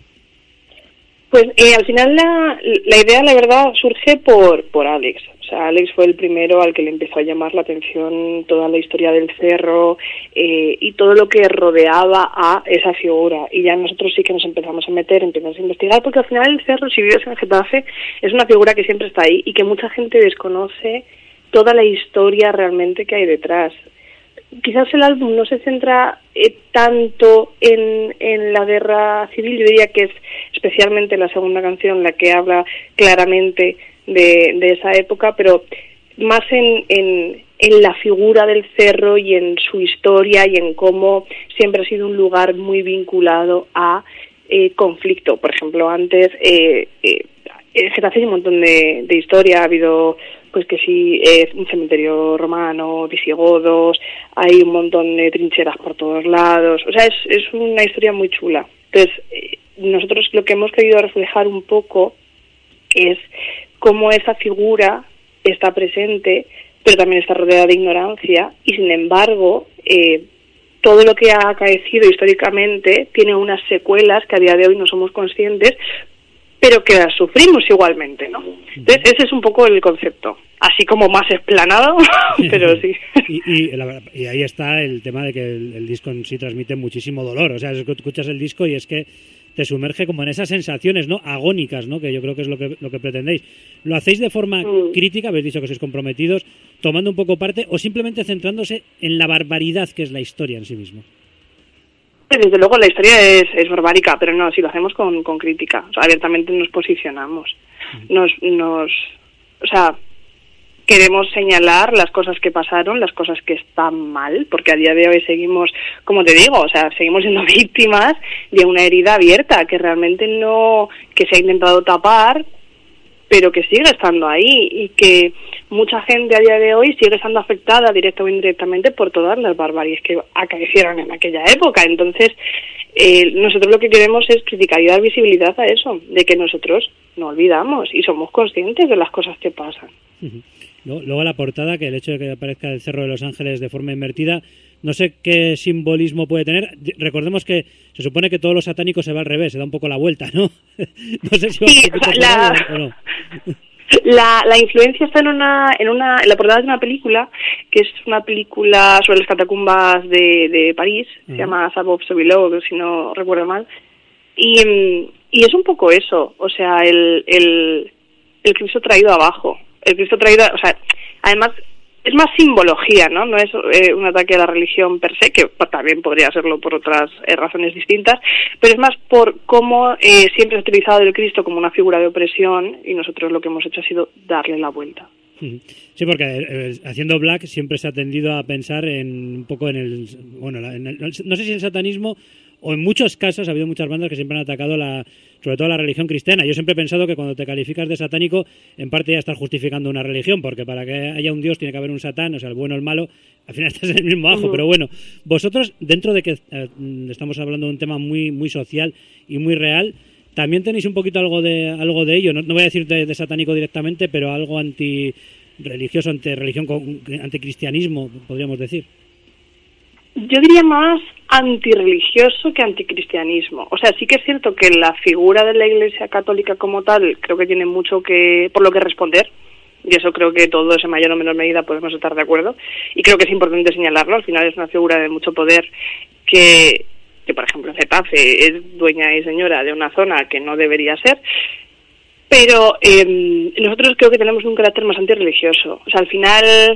Pues eh, al final la, la idea, la verdad, surge por, por Alex. O sea, Alex fue el primero al que le empezó a llamar la atención toda la historia del cerro eh, y todo lo que rodeaba a esa figura. Y ya nosotros sí que nos empezamos a meter, empezamos a investigar, porque al final el cerro, si vives en Getafe, es una figura que siempre está ahí y que mucha gente desconoce toda la historia realmente que hay detrás. Quizás el álbum no se centra eh, tanto en, en la guerra civil, yo diría que es especialmente la segunda canción la que habla claramente de, de esa época, pero más en, en, en la figura del cerro y en su historia y en cómo siempre ha sido un lugar muy vinculado a eh, conflicto. Por ejemplo, antes eh, eh, se hace un montón de, de historia, ha habido pues que sí, es un cementerio romano, visigodos, hay un montón de trincheras por todos lados, o sea, es, es una historia muy chula. Entonces, eh, nosotros lo que hemos querido reflejar un poco es cómo esa figura está presente, pero también está rodeada de ignorancia, y sin embargo, eh, todo lo que ha acaecido históricamente tiene unas secuelas que a día de hoy no somos conscientes, pero que las sufrimos igualmente, ¿no? Entonces, ese es un poco el concepto, así como más explanado, pero sí. Y, y, la, y ahí está el tema de que el, el disco en sí transmite muchísimo dolor, o sea, escuchas el disco y es que te sumerge como en esas sensaciones, ¿no?, agónicas, ¿no?, que yo creo que es lo que lo que pretendéis. ¿Lo hacéis de forma mm. crítica, habéis dicho que sois comprometidos, tomando un poco parte, o simplemente centrándose en la barbaridad que es la historia en sí misma? Desde luego la historia es, es barbárica, pero no, si lo hacemos con, con crítica, o sea, abiertamente nos posicionamos, nos, nos, o sea, queremos señalar las cosas que pasaron, las cosas que están mal, porque a día de hoy seguimos, como te digo, o sea, seguimos siendo víctimas de una herida abierta que realmente no, que se ha intentado tapar, pero que sigue estando ahí, y que mucha gente a día de hoy sigue estando afectada directa o indirectamente por todas las barbaries que acaecieron en aquella época. Entonces, eh, nosotros lo que queremos es criticar y dar visibilidad a eso, de que nosotros no olvidamos y somos conscientes de las cosas que pasan. Uh-huh. Luego la portada, que el hecho de que aparezca el Cerro de los Ángeles de forma invertida, no sé qué simbolismo puede tener. Recordemos que se supone que todo lo satánico se va al revés, se da un poco la vuelta, ¿no? No sé si va sí, un poquito la, por ahí o no. La, la influencia está en una, en una, en la portada de una película, que es una película sobre las catacumbas de, de París, uh-huh. Se llama Above So Below, si no recuerdo mal, y, y es un poco eso, o sea, el, el, el Cristo traído abajo. El Cristo traído, o sea, además es más simbología, ¿no? No es eh, un ataque a la religión per se, que también podría serlo por otras eh, razones distintas, pero es más por cómo eh, siempre se ha utilizado el Cristo como una figura de opresión, y nosotros lo que hemos hecho ha sido darle la vuelta. Sí, porque eh, haciendo Black siempre se ha tendido a pensar en un poco en el, bueno, en el, no sé si el satanismo, o en muchos casos ha habido muchas bandas que siempre han atacado la, sobre todo la religión cristiana. Yo siempre he pensado que cuando te calificas de satánico, en parte ya estás justificando una religión, porque para que haya un dios tiene que haber un satán, o sea, el bueno o el malo, al final estás en el mismo ajo. Uh-huh. Pero bueno, vosotros, dentro de que eh, estamos hablando de un tema muy, muy social y muy real, también tenéis un poquito algo de algo de ello. No, no voy a decir de, de satánico directamente, pero algo antirreligioso, antirreligión, anticristianismo, podríamos decir. Yo diría más antirreligioso que anticristianismo. O sea, sí que es cierto que la figura de la Iglesia Católica como tal creo que tiene mucho que por lo que responder, y eso creo que todos en mayor o menor medida podemos estar de acuerdo, y creo que es importante señalarlo. Al final es una figura de mucho poder que, que por ejemplo, en Getafe es dueña y señora de una zona que no debería ser, pero eh, nosotros creo que tenemos un carácter más antirreligioso. O sea, al final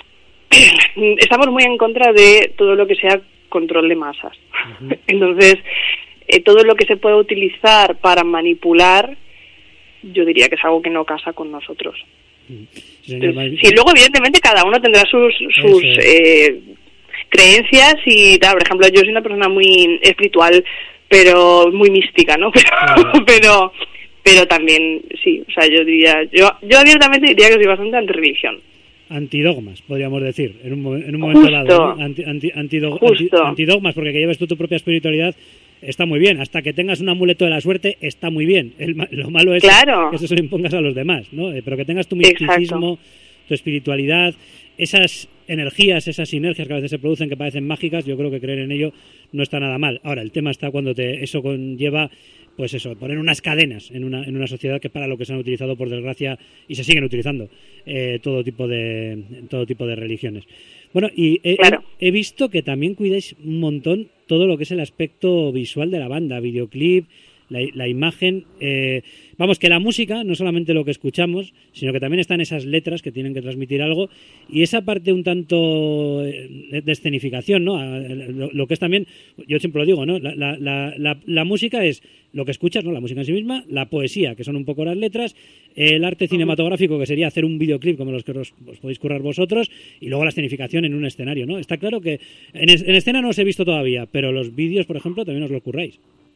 estamos muy en contra de todo lo que sea control de masas. Uh-huh. Entonces, eh, todo lo que se pueda utilizar para manipular, yo diría que es algo que no casa con nosotros. Uh-huh. Sí, Entonces, sí, luego evidentemente cada uno tendrá sus sus eh, creencias y tal. Por ejemplo, yo soy una persona muy espiritual, pero muy mística, ¿no? Pero, uh-huh. pero, pero también sí, o sea, yo diría, yo, yo abiertamente diría que soy bastante antirreligión. Antidogmas, podríamos decir, en un, en un momento Justo. dado, ¿no? Anti, anti, antidog, anti, antidogmas, porque que lleves tú tu propia espiritualidad está muy bien. Hasta que tengas un amuleto de la suerte está muy bien. El, lo malo es claro. que eso se lo impongas a los demás, ¿no? Pero que tengas tu misticismo, exacto, tu espiritualidad, esas energías, esas sinergias que a veces se producen que parecen mágicas, yo creo que creer en ello no está nada mal. Ahora, el tema está cuando te, eso conlleva, pues eso, poner unas cadenas en una, en una sociedad que es para lo que se han utilizado, por desgracia, y se siguen utilizando eh, todo tipo de todo tipo de religiones. Bueno, y he, claro. he, he visto que también cuidáis un montón todo lo que es el aspecto visual de la banda, videoclip, la, la imagen. Eh, vamos, que la música, no solamente lo que escuchamos, sino que también están esas letras que tienen que transmitir algo, y esa parte un tanto de, de escenificación, ¿no? Lo, lo que es también, yo siempre lo digo, ¿no? La, la, la, la, la música es lo que escuchas, ¿no? La música en sí misma, la poesía, que son un poco las letras, el arte cinematográfico, que sería hacer un videoclip como los que os, os podéis currar vosotros, y luego la escenificación en un escenario, ¿no? Está claro que en, en escena no os he visto todavía, pero los vídeos, por ejemplo, también os los curráis.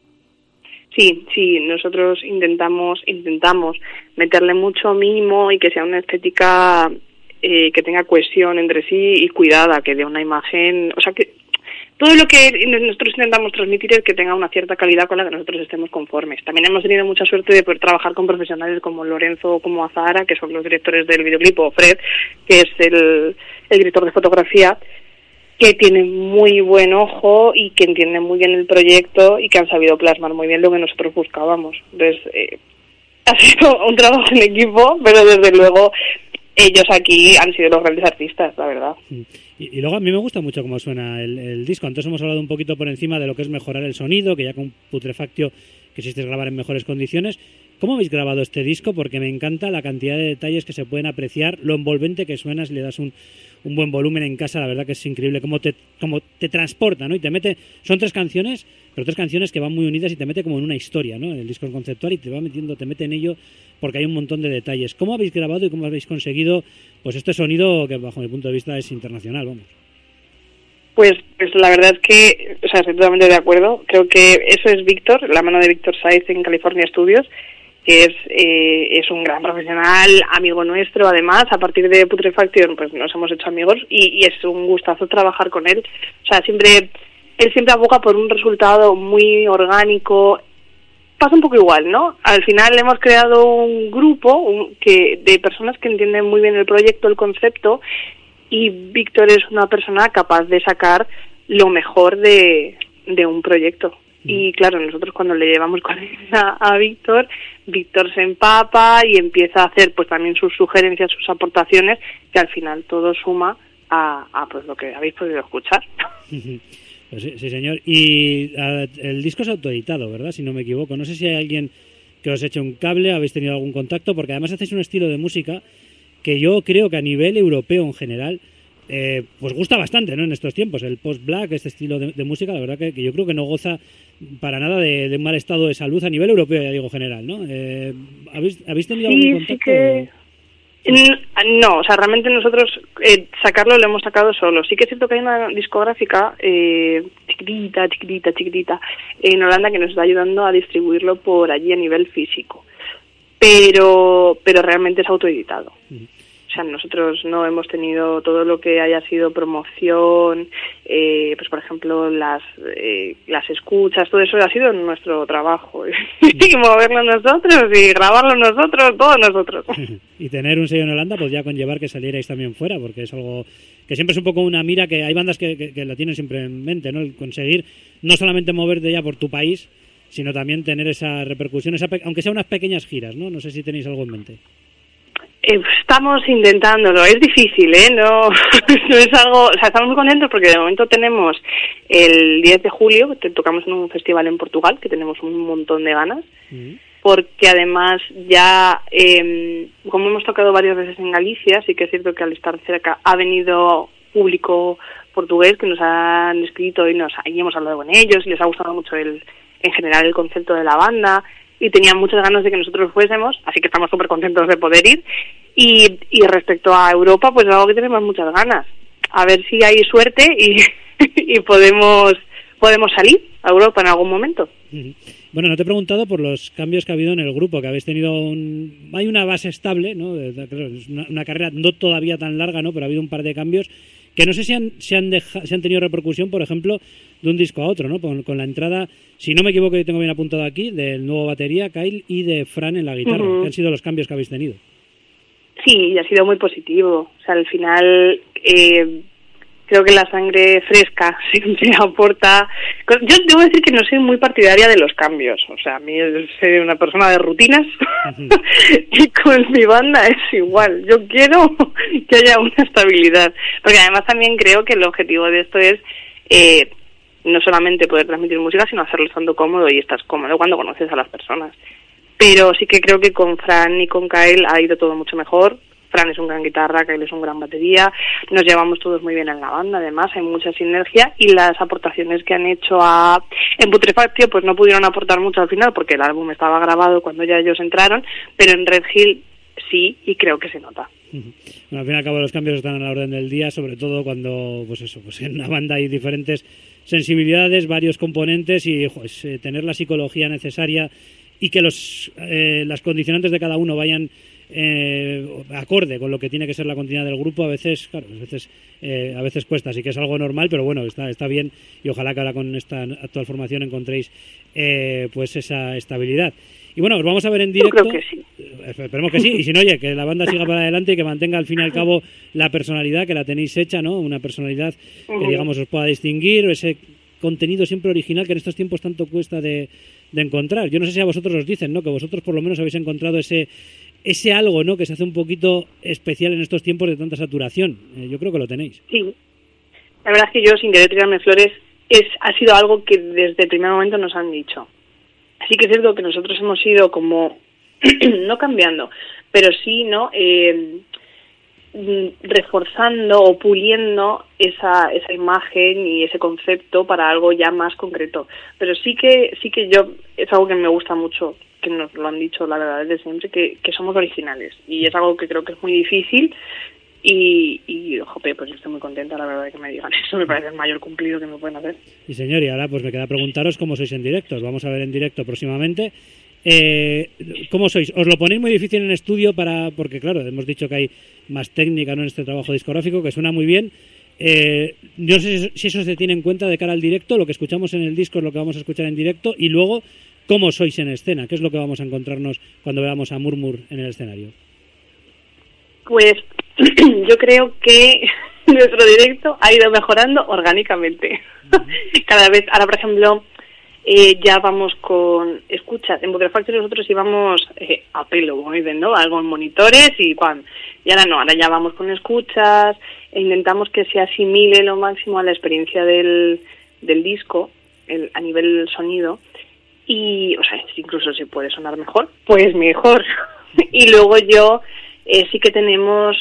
Sí, sí, nosotros intentamos intentamos meterle mucho mimo y que sea una estética eh, que tenga cohesión entre sí y cuidada, que dé una imagen, o sea, que todo lo que nosotros intentamos transmitir es que tenga una cierta calidad con la que nosotros estemos conformes. También hemos tenido mucha suerte de poder trabajar con profesionales como Lorenzo o como Azahara, que son los directores del videoclip, o Fred, que es el, el director de fotografía, que tienen muy buen ojo y que entienden muy bien el proyecto y que han sabido plasmar muy bien lo que nosotros buscábamos. Entonces, eh, ha sido un trabajo en equipo, pero desde luego ellos aquí han sido los grandes artistas, la verdad. Y, y luego a mí me gusta mucho cómo suena el, el disco. Antes hemos hablado un poquito por encima de lo que es mejorar el sonido, que ya con Putrefactio quisiste grabar en mejores condiciones. ¿Cómo habéis grabado este disco? Porque me encanta la cantidad de detalles que se pueden apreciar, lo envolvente que suena si le das un, un buen volumen en casa. La verdad que es increíble cómo te, cómo te transporta, ¿no? Y te mete... Son tres canciones, pero tres canciones que van muy unidas y te mete como en una historia, ¿no? El disco es conceptual y te va metiendo, te mete en ello porque hay un montón de detalles. ¿Cómo habéis grabado y cómo habéis conseguido pues este sonido que bajo mi punto de vista es internacional, vamos? Pues, pues la verdad es que, o sea, estoy totalmente de acuerdo. Creo que eso es Víctor, la mano de Víctor Saiz en California Studios, que es eh, es un gran profesional, amigo nuestro. Además, a partir de Putrefaction, pues nos hemos hecho amigos y, y es un gustazo trabajar con él. O sea, siempre él siempre aboga por un resultado muy orgánico. Pasa un poco igual, ¿no? Al final hemos creado un grupo un, que de personas que entienden muy bien el proyecto, el concepto, y Víctor es una persona capaz de sacar lo mejor de, de un proyecto. Y claro, nosotros cuando le llevamos con él a, a Víctor, Víctor se empapa y empieza a hacer pues también sus sugerencias, sus aportaciones, que al final todo suma a, a pues lo que habéis podido escuchar. Pues sí, sí, señor. Y a, el disco es autoeditado, ¿verdad? Si no me equivoco. No sé si hay alguien que os eche un cable, habéis tenido algún contacto, porque además hacéis un estilo de música que yo creo que a nivel europeo en general eh, pues gusta bastante, ¿no? En estos tiempos, el post-black, este estilo de, de música, la verdad que, que yo creo que no goza para nada de, de un mal estado de salud a nivel europeo, ya digo, general, ¿no? Eh, ¿habéis, ¿Habéis tenido sí, algún contacto? Sí que... No, o sea, realmente nosotros eh, sacarlo lo hemos sacado solo. Sí que es cierto que hay una discográfica eh, chiquitita, chiquitita, chiquitita en Holanda que nos está ayudando a distribuirlo por allí a nivel físico, pero pero realmente es autoeditado. Uh-huh. O sea, nosotros no hemos tenido todo lo que haya sido promoción, eh, pues por ejemplo las eh, las escuchas, todo eso ha sido nuestro trabajo. Y moverlo nosotros y grabarlo nosotros, todos nosotros. Y tener un sello en Holanda pues ya conllevar que salierais también fuera, porque es algo que siempre es un poco una mira que hay bandas que, que, que la tienen siempre en mente, ¿no? El conseguir no solamente moverte ya por tu país, sino también tener esa repercusión, esa pe- aunque sea unas pequeñas giras, ¿no? No sé si tenéis algo en mente. Estamos intentándolo, es difícil, ¿eh? No, no es algo, o sea, estamos muy contentos porque de momento tenemos el diez de julio, que tocamos en un festival en Portugal, que tenemos un montón de ganas, uh-huh. Porque además ya, eh, como hemos tocado varias veces en Galicia, sí que es cierto que al estar cerca ha venido público portugués que nos han escrito y nos y hemos hablado con ellos y les ha gustado mucho el, en general el concepto de la banda. Y tenían muchas ganas de que nosotros fuésemos, así que estamos súper contentos de poder ir. Y, y respecto a Europa, pues es algo que tenemos muchas ganas. A ver si hay suerte y, y podemos podemos salir a Europa en algún momento. Bueno, no te he preguntado por los cambios que ha habido en el grupo, que habéis tenido un... Hay una base estable, ¿no? Es una, una carrera no todavía tan larga, ¿no? Pero ha habido un par de cambios que no sé si han, si han, deja, si han tenido repercusión, por ejemplo, de un disco a otro, ¿no? Con, con la entrada, si no me equivoco, yo tengo bien apuntado aquí, del nuevo batería, Kyle, y de Fran en la guitarra. Uh-huh. ¿Qué han sido los cambios que habéis tenido? Sí, ha sido muy positivo. O sea, al final eh, creo que la sangre fresca siempre aporta... Yo debo decir que no soy muy partidaria de los cambios. O sea, a mí soy una persona de rutinas uh-huh. Y con mi banda es igual. Yo quiero que haya una estabilidad. Porque además también creo que el objetivo de esto es eh, no solamente poder transmitir música, sino hacerlo estando cómodo y estás cómodo cuando conoces a las personas. Pero sí que creo que con Fran y con Kyle ha ido todo mucho mejor. Fran es un gran guitarra, Kyle es un gran batería, nos llevamos todos muy bien en la banda, además hay mucha sinergia y las aportaciones que han hecho a en Putrefactio pues no pudieron aportar mucho al final porque el álbum estaba grabado cuando ya ellos entraron, pero en Red Hill sí y creo que se nota. Bueno, al fin y al cabo los cambios están a la orden del día, sobre todo cuando pues eso, pues en una banda hay diferentes sensibilidades, varios componentes y pues, eh, tener la psicología necesaria y que los eh, las condicionantes de cada uno vayan eh, acorde con lo que tiene que ser la continuidad del grupo, a veces, claro, a veces, eh, a veces cuesta, así que es algo normal, pero bueno, está, está bien y ojalá que ahora con esta actual formación encontréis eh, pues esa estabilidad. Y bueno, os vamos a ver en directo. Yo creo que sí. Esperemos que sí. Y si no, oye, que la banda siga para adelante y que mantenga al fin y al cabo la personalidad que la tenéis hecha, ¿no? Una personalidad que, digamos, os pueda distinguir, o ese contenido siempre original que en estos tiempos tanto cuesta de, de encontrar. Yo no sé si a vosotros os dicen, ¿no? Que vosotros por lo menos habéis encontrado ese ese algo, ¿no? Que se hace un poquito especial en estos tiempos de tanta saturación. Eh, yo creo que lo tenéis. Sí. La verdad es que yo, sin querer tirarme flores, es ha sido algo que desde el primer momento nos han dicho. Sí que es cierto que nosotros hemos ido como, no cambiando, pero sí, ¿no? Eh, reforzando o puliendo esa esa imagen y ese concepto para algo ya más concreto. Pero sí que sí que yo, es algo que me gusta mucho, que nos lo han dicho la verdad desde siempre, que, que somos originales. Y es algo que creo que es muy difícil. Y, y jope, pues yo estoy muy contenta, la verdad, de que me digan eso. Me parece el mayor cumplido que me pueden hacer. Y señor, y ahora pues me queda preguntaros cómo sois en directo. Os vamos a ver en directo próximamente. Eh, ¿Cómo sois? ¿Os lo ponéis muy difícil en estudio para...? Porque claro, hemos dicho que hay más técnica, ¿no?, en este trabajo discográfico, que suena muy bien. Eh, no sé si eso se tiene en cuenta de cara al directo. Lo que escuchamos en el disco es lo que vamos a escuchar en directo. Y luego, ¿cómo sois en escena? ¿Qué es lo que vamos a encontrarnos cuando veamos a Murmur en el escenario? Pues yo creo que nuestro directo ha ido mejorando orgánicamente. Cada vez, ahora por ejemplo, eh, ya vamos con escuchas. En Putrefacto nosotros íbamos eh, a pelo, como dicen, ¿no? Algo en monitores y cuando. Y ahora no, ahora ya vamos con escuchas e intentamos que se asimile lo máximo a la experiencia del, del disco, el, a nivel sonido. Y, o sea, incluso si puede sonar mejor, pues mejor. Y luego yo eh, sí que tenemos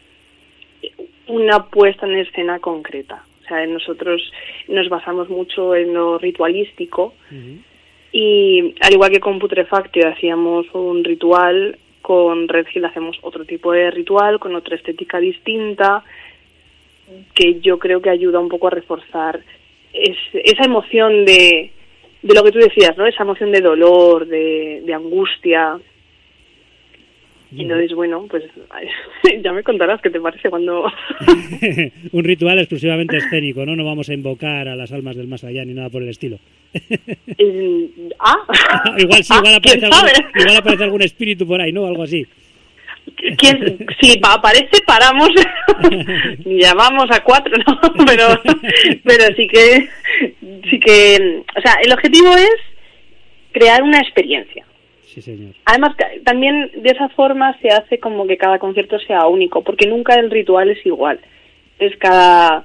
una puesta en escena concreta. O sea, nosotros nos basamos mucho en lo ritualístico. Uh-huh. Y al igual que con Putrefactio hacíamos un ritual, con Red Hill hacemos otro tipo de ritual, con otra estética distinta, que yo creo que ayuda un poco a reforzar es, esa emoción de, de lo que tú decías, ¿no? Esa emoción de dolor, de, de angustia. Y entonces, bueno, pues ya me contarás qué te parece cuando... Un ritual exclusivamente escénico, ¿no? No vamos a invocar a las almas del más allá ni nada por el estilo. ¿Ah? igual sí, igual aparece, algún, igual aparece algún espíritu por ahí, ¿no? Algo así. ¿Quién? Si aparece, paramos y llamamos a cuatro, ¿no? Pero, pero sí que, sí que... O sea, el objetivo es crear una experiencia. Sí, señor. Además, también de esa forma se hace como que cada concierto sea único, porque nunca el ritual es igual. Es cada...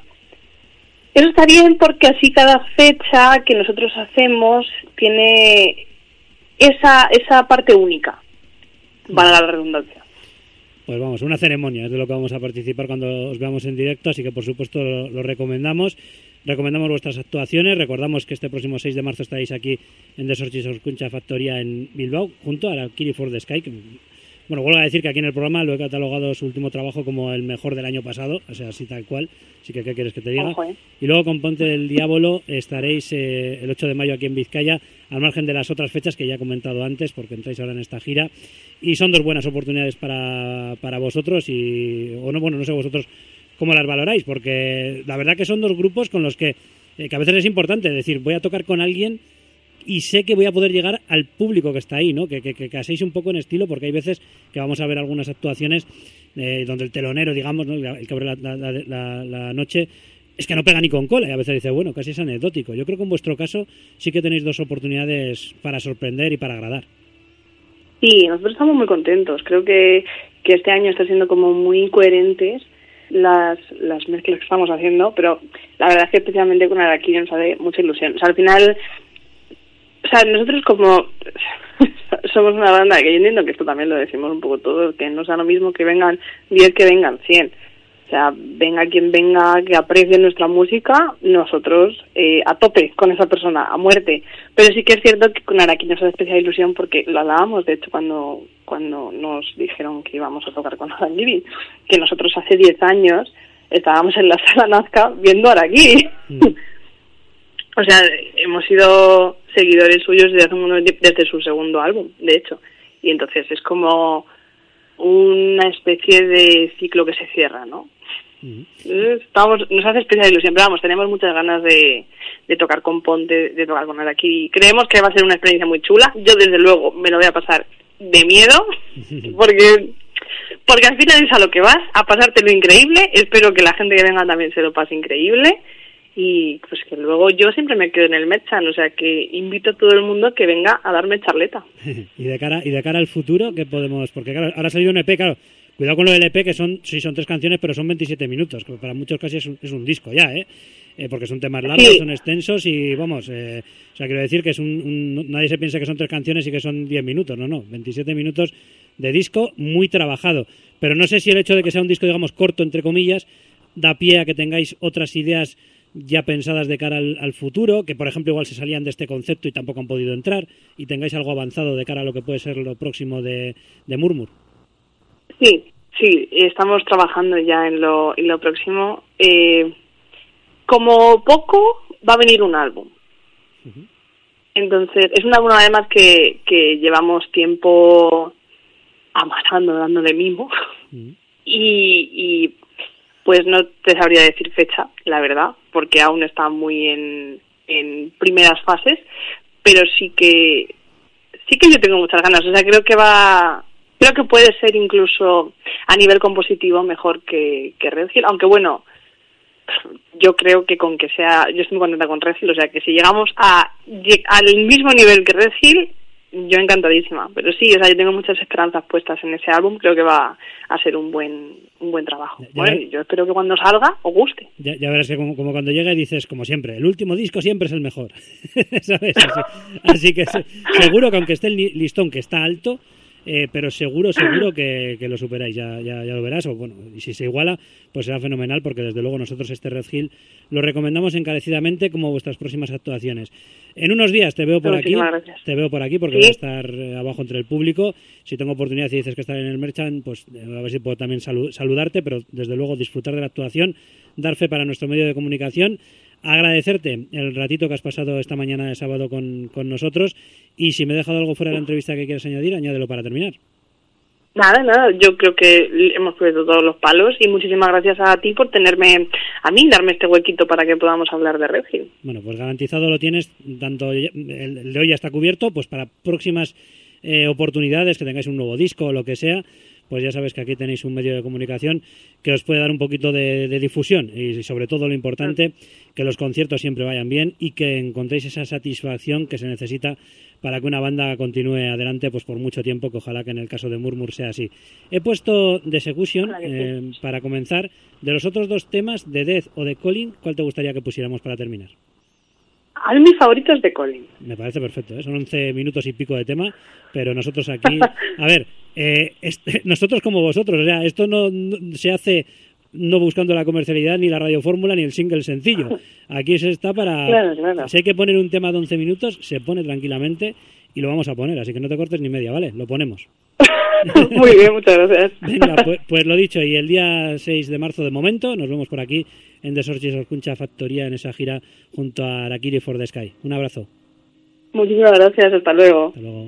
Eso está bien porque así cada fecha que nosotros hacemos tiene esa esa parte única, valga la redundancia. Pues vamos, una ceremonia es de lo que vamos a participar cuando os veamos en directo, así que por supuesto lo, lo recomendamos. Recomendamos vuestras actuaciones. Recordamos que este próximo seis de marzo estaréis aquí en Desorchis Orkuncha Factoría en Bilbao, junto a la Kiri for the Sky. Que, bueno, vuelvo a decir que aquí en el programa lo he catalogado su último trabajo como el mejor del año pasado, o sea, así tal cual. Así que, ¿qué quieres que te diga? Ojo, ¿eh? Y luego con Ponte del Diablo estaréis eh, el ocho de mayo aquí en Vizcaya, al margen de las otras fechas que ya he comentado antes, porque entráis ahora en esta gira. Y son dos buenas oportunidades para, para vosotros y, o no, bueno, no sé vosotros cómo las valoráis, porque la verdad que son dos grupos con los que, eh, que a veces es importante decir, voy a tocar con alguien y sé que voy a poder llegar al público que está ahí, ¿no? Que, que, que caséis un poco en estilo, porque hay veces que vamos a ver algunas actuaciones eh, donde el telonero, digamos, ¿no?, el que abre la, la, la, la noche, es que no pega ni con cola, y a veces dice, bueno, casi es anecdótico. Yo creo que en vuestro caso sí que tenéis dos oportunidades para sorprender y para agradar. Sí, nosotros estamos muy contentos. Creo que, que este año está siendo como muy coherentes las las mezclas que estamos haciendo, pero la verdad es que especialmente con Araquiri nos hace mucha ilusión. O sea, al final, o sea, nosotros como somos una banda que yo entiendo que esto también lo decimos un poco todo, que no sea lo mismo que vengan diez que vengan cien. O sea, venga quien venga, que aprecie nuestra música, nosotros eh, a tope con esa persona, a muerte. Pero sí que es cierto que con Araquiri nos hace especial ilusión porque lo hablábamos, de hecho, cuando cuando nos dijeron que íbamos a tocar con Araquiri, que nosotros hace diez años estábamos en la Sala Nazca viendo Araquiri. Mm. O sea, hemos sido seguidores suyos desde, hace unos, desde su segundo álbum, de hecho. Y entonces es como... una especie de ciclo que se cierra, ¿no? Uh-huh. Estamos, nos hace especial ilusión, pero vamos, tenemos muchas ganas de, de tocar con Ponte, de, de tocar con Araquiri. Creemos que va a ser una experiencia muy chula. Yo, desde luego, me lo voy a pasar de miedo, porque porque al final es a lo que vas, a pasártelo increíble. Espero que la gente que venga también se lo pase increíble. Y pues que luego yo siempre me quedo en el Merchan, o sea que invito a todo el mundo que venga a darme charleta. y de cara y de cara al futuro, ¿qué podemos? Porque claro, ahora ha salido un E P, claro, cuidado con lo del E P, que son sí son tres canciones, pero son veintisiete minutos, que para muchos casi es un, es un disco ya, ¿eh? eh porque son temas largos, sí. Son extensos y vamos, eh, o sea, quiero decir que es un, un nadie se piensa que son tres canciones y que son diez minutos, no, no, veintisiete minutos de disco muy trabajado, pero no sé si el hecho de que sea un disco, digamos, corto, entre comillas, da pie a que tengáis otras ideas ya pensadas de cara al, al futuro, que por ejemplo igual se salían de este concepto y tampoco han podido entrar, y tengáis algo avanzado de cara a lo que puede ser lo próximo de, de Murmur. Sí, sí, estamos trabajando ya en lo, en lo próximo. Eh, como poco va a venir un álbum. Uh-huh. Entonces, es un álbum además que, que llevamos tiempo amasando, dándole mimo. Uh-huh. y, y pues no te sabría decir fecha, la verdad, porque aún está muy en, en primeras fases, pero sí que sí que yo tengo muchas ganas. O sea, creo que va, creo que puede ser incluso a nivel compositivo mejor que, que Red Hill, aunque bueno, yo creo que con que sea, yo estoy muy contenta con Red Hill, o sea, que si llegamos a al mismo nivel que Red Hill, yo encantadísima, pero sí, o sea, yo tengo muchas esperanzas puestas en ese álbum, creo que va a ser un buen un buen trabajo. Ya, bueno, yo espero que cuando salga os guste. Ya, ya verás que como, como cuando llega y dices, como siempre, el último disco siempre es el mejor, ¿sabes? Así, así que seguro que aunque esté el listón que está alto, eh, pero seguro, seguro que, que lo superáis, ya, ya, ya lo verás, o bueno, y si se iguala, pues será fenomenal, porque desde luego nosotros este Red Hill lo recomendamos encarecidamente como vuestras próximas actuaciones. En unos días te veo por aquí, gracias. te veo por aquí porque ¿sí? Voy a estar eh, abajo entre el público. Si tengo oportunidad y dices que estar en el Merchant, pues eh, a ver si puedo también salu- saludarte, pero desde luego disfrutar de la actuación, dar fe para nuestro medio de comunicación, agradecerte el ratito que has pasado esta mañana de sábado con, con nosotros, y si me he dejado algo fuera de la entrevista que quieras añadir, añádelo para terminar. Nada, nada, yo creo que hemos puesto todos los palos y muchísimas gracias a ti por tenerme a mí, darme este huequito para que podamos hablar de Red Hill. Bueno, pues garantizado lo tienes, tanto el de hoy ya está cubierto, pues para próximas eh, oportunidades, que tengáis un nuevo disco o lo que sea, pues ya sabes que aquí tenéis un medio de comunicación que os puede dar un poquito de, de difusión y sobre todo lo importante, que los conciertos siempre vayan bien y que encontréis esa satisfacción que se necesita para que una banda continúe adelante pues por mucho tiempo, que ojalá que en el caso de Murmur sea así. He puesto The Execution eh, para comenzar. De los otros dos temas, de Death o de Colin, ¿cuál te gustaría que pusiéramos para terminar? A mí mi favorito es de Colin. Me parece perfecto, ¿eh? Son once minutos y pico de tema, pero nosotros aquí... A ver, eh, este, nosotros como vosotros, o sea, esto no, no se hace no buscando la comercialidad, ni la radiofórmula, ni el single sencillo. Aquí se está para... Claro, claro. Si hay que poner un tema de once minutos, se pone tranquilamente y lo vamos a poner, así que no te cortes ni media, ¿vale? Lo ponemos. Muy bien, muchas gracias. Venga, pues, pues lo dicho, y el día seis de marzo de momento nos vemos por aquí en The Sorges Orkuncha Factoría, en esa gira junto a Araquiri for the Sky. Un abrazo. Muchísimas gracias, hasta luego. Hasta luego.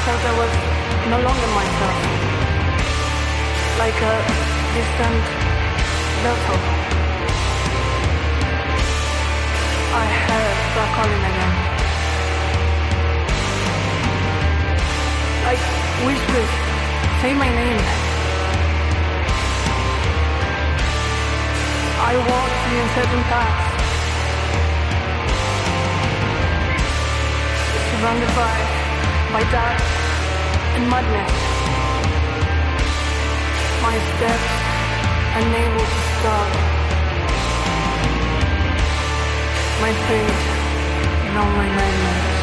felt I was no longer myself, like a distant belter. I heard her calling again. Like whispers, say my name. I walked the uncertain path, surrounded by, by dark and madness. My steps unable to stop. My fate in all my nightmares.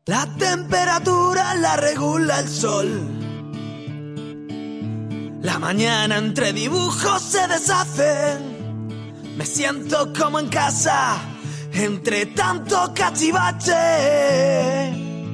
La temperatura la regula el sol. La mañana entre dibujos se deshacen. Me siento como en casa entre tanto cachivache.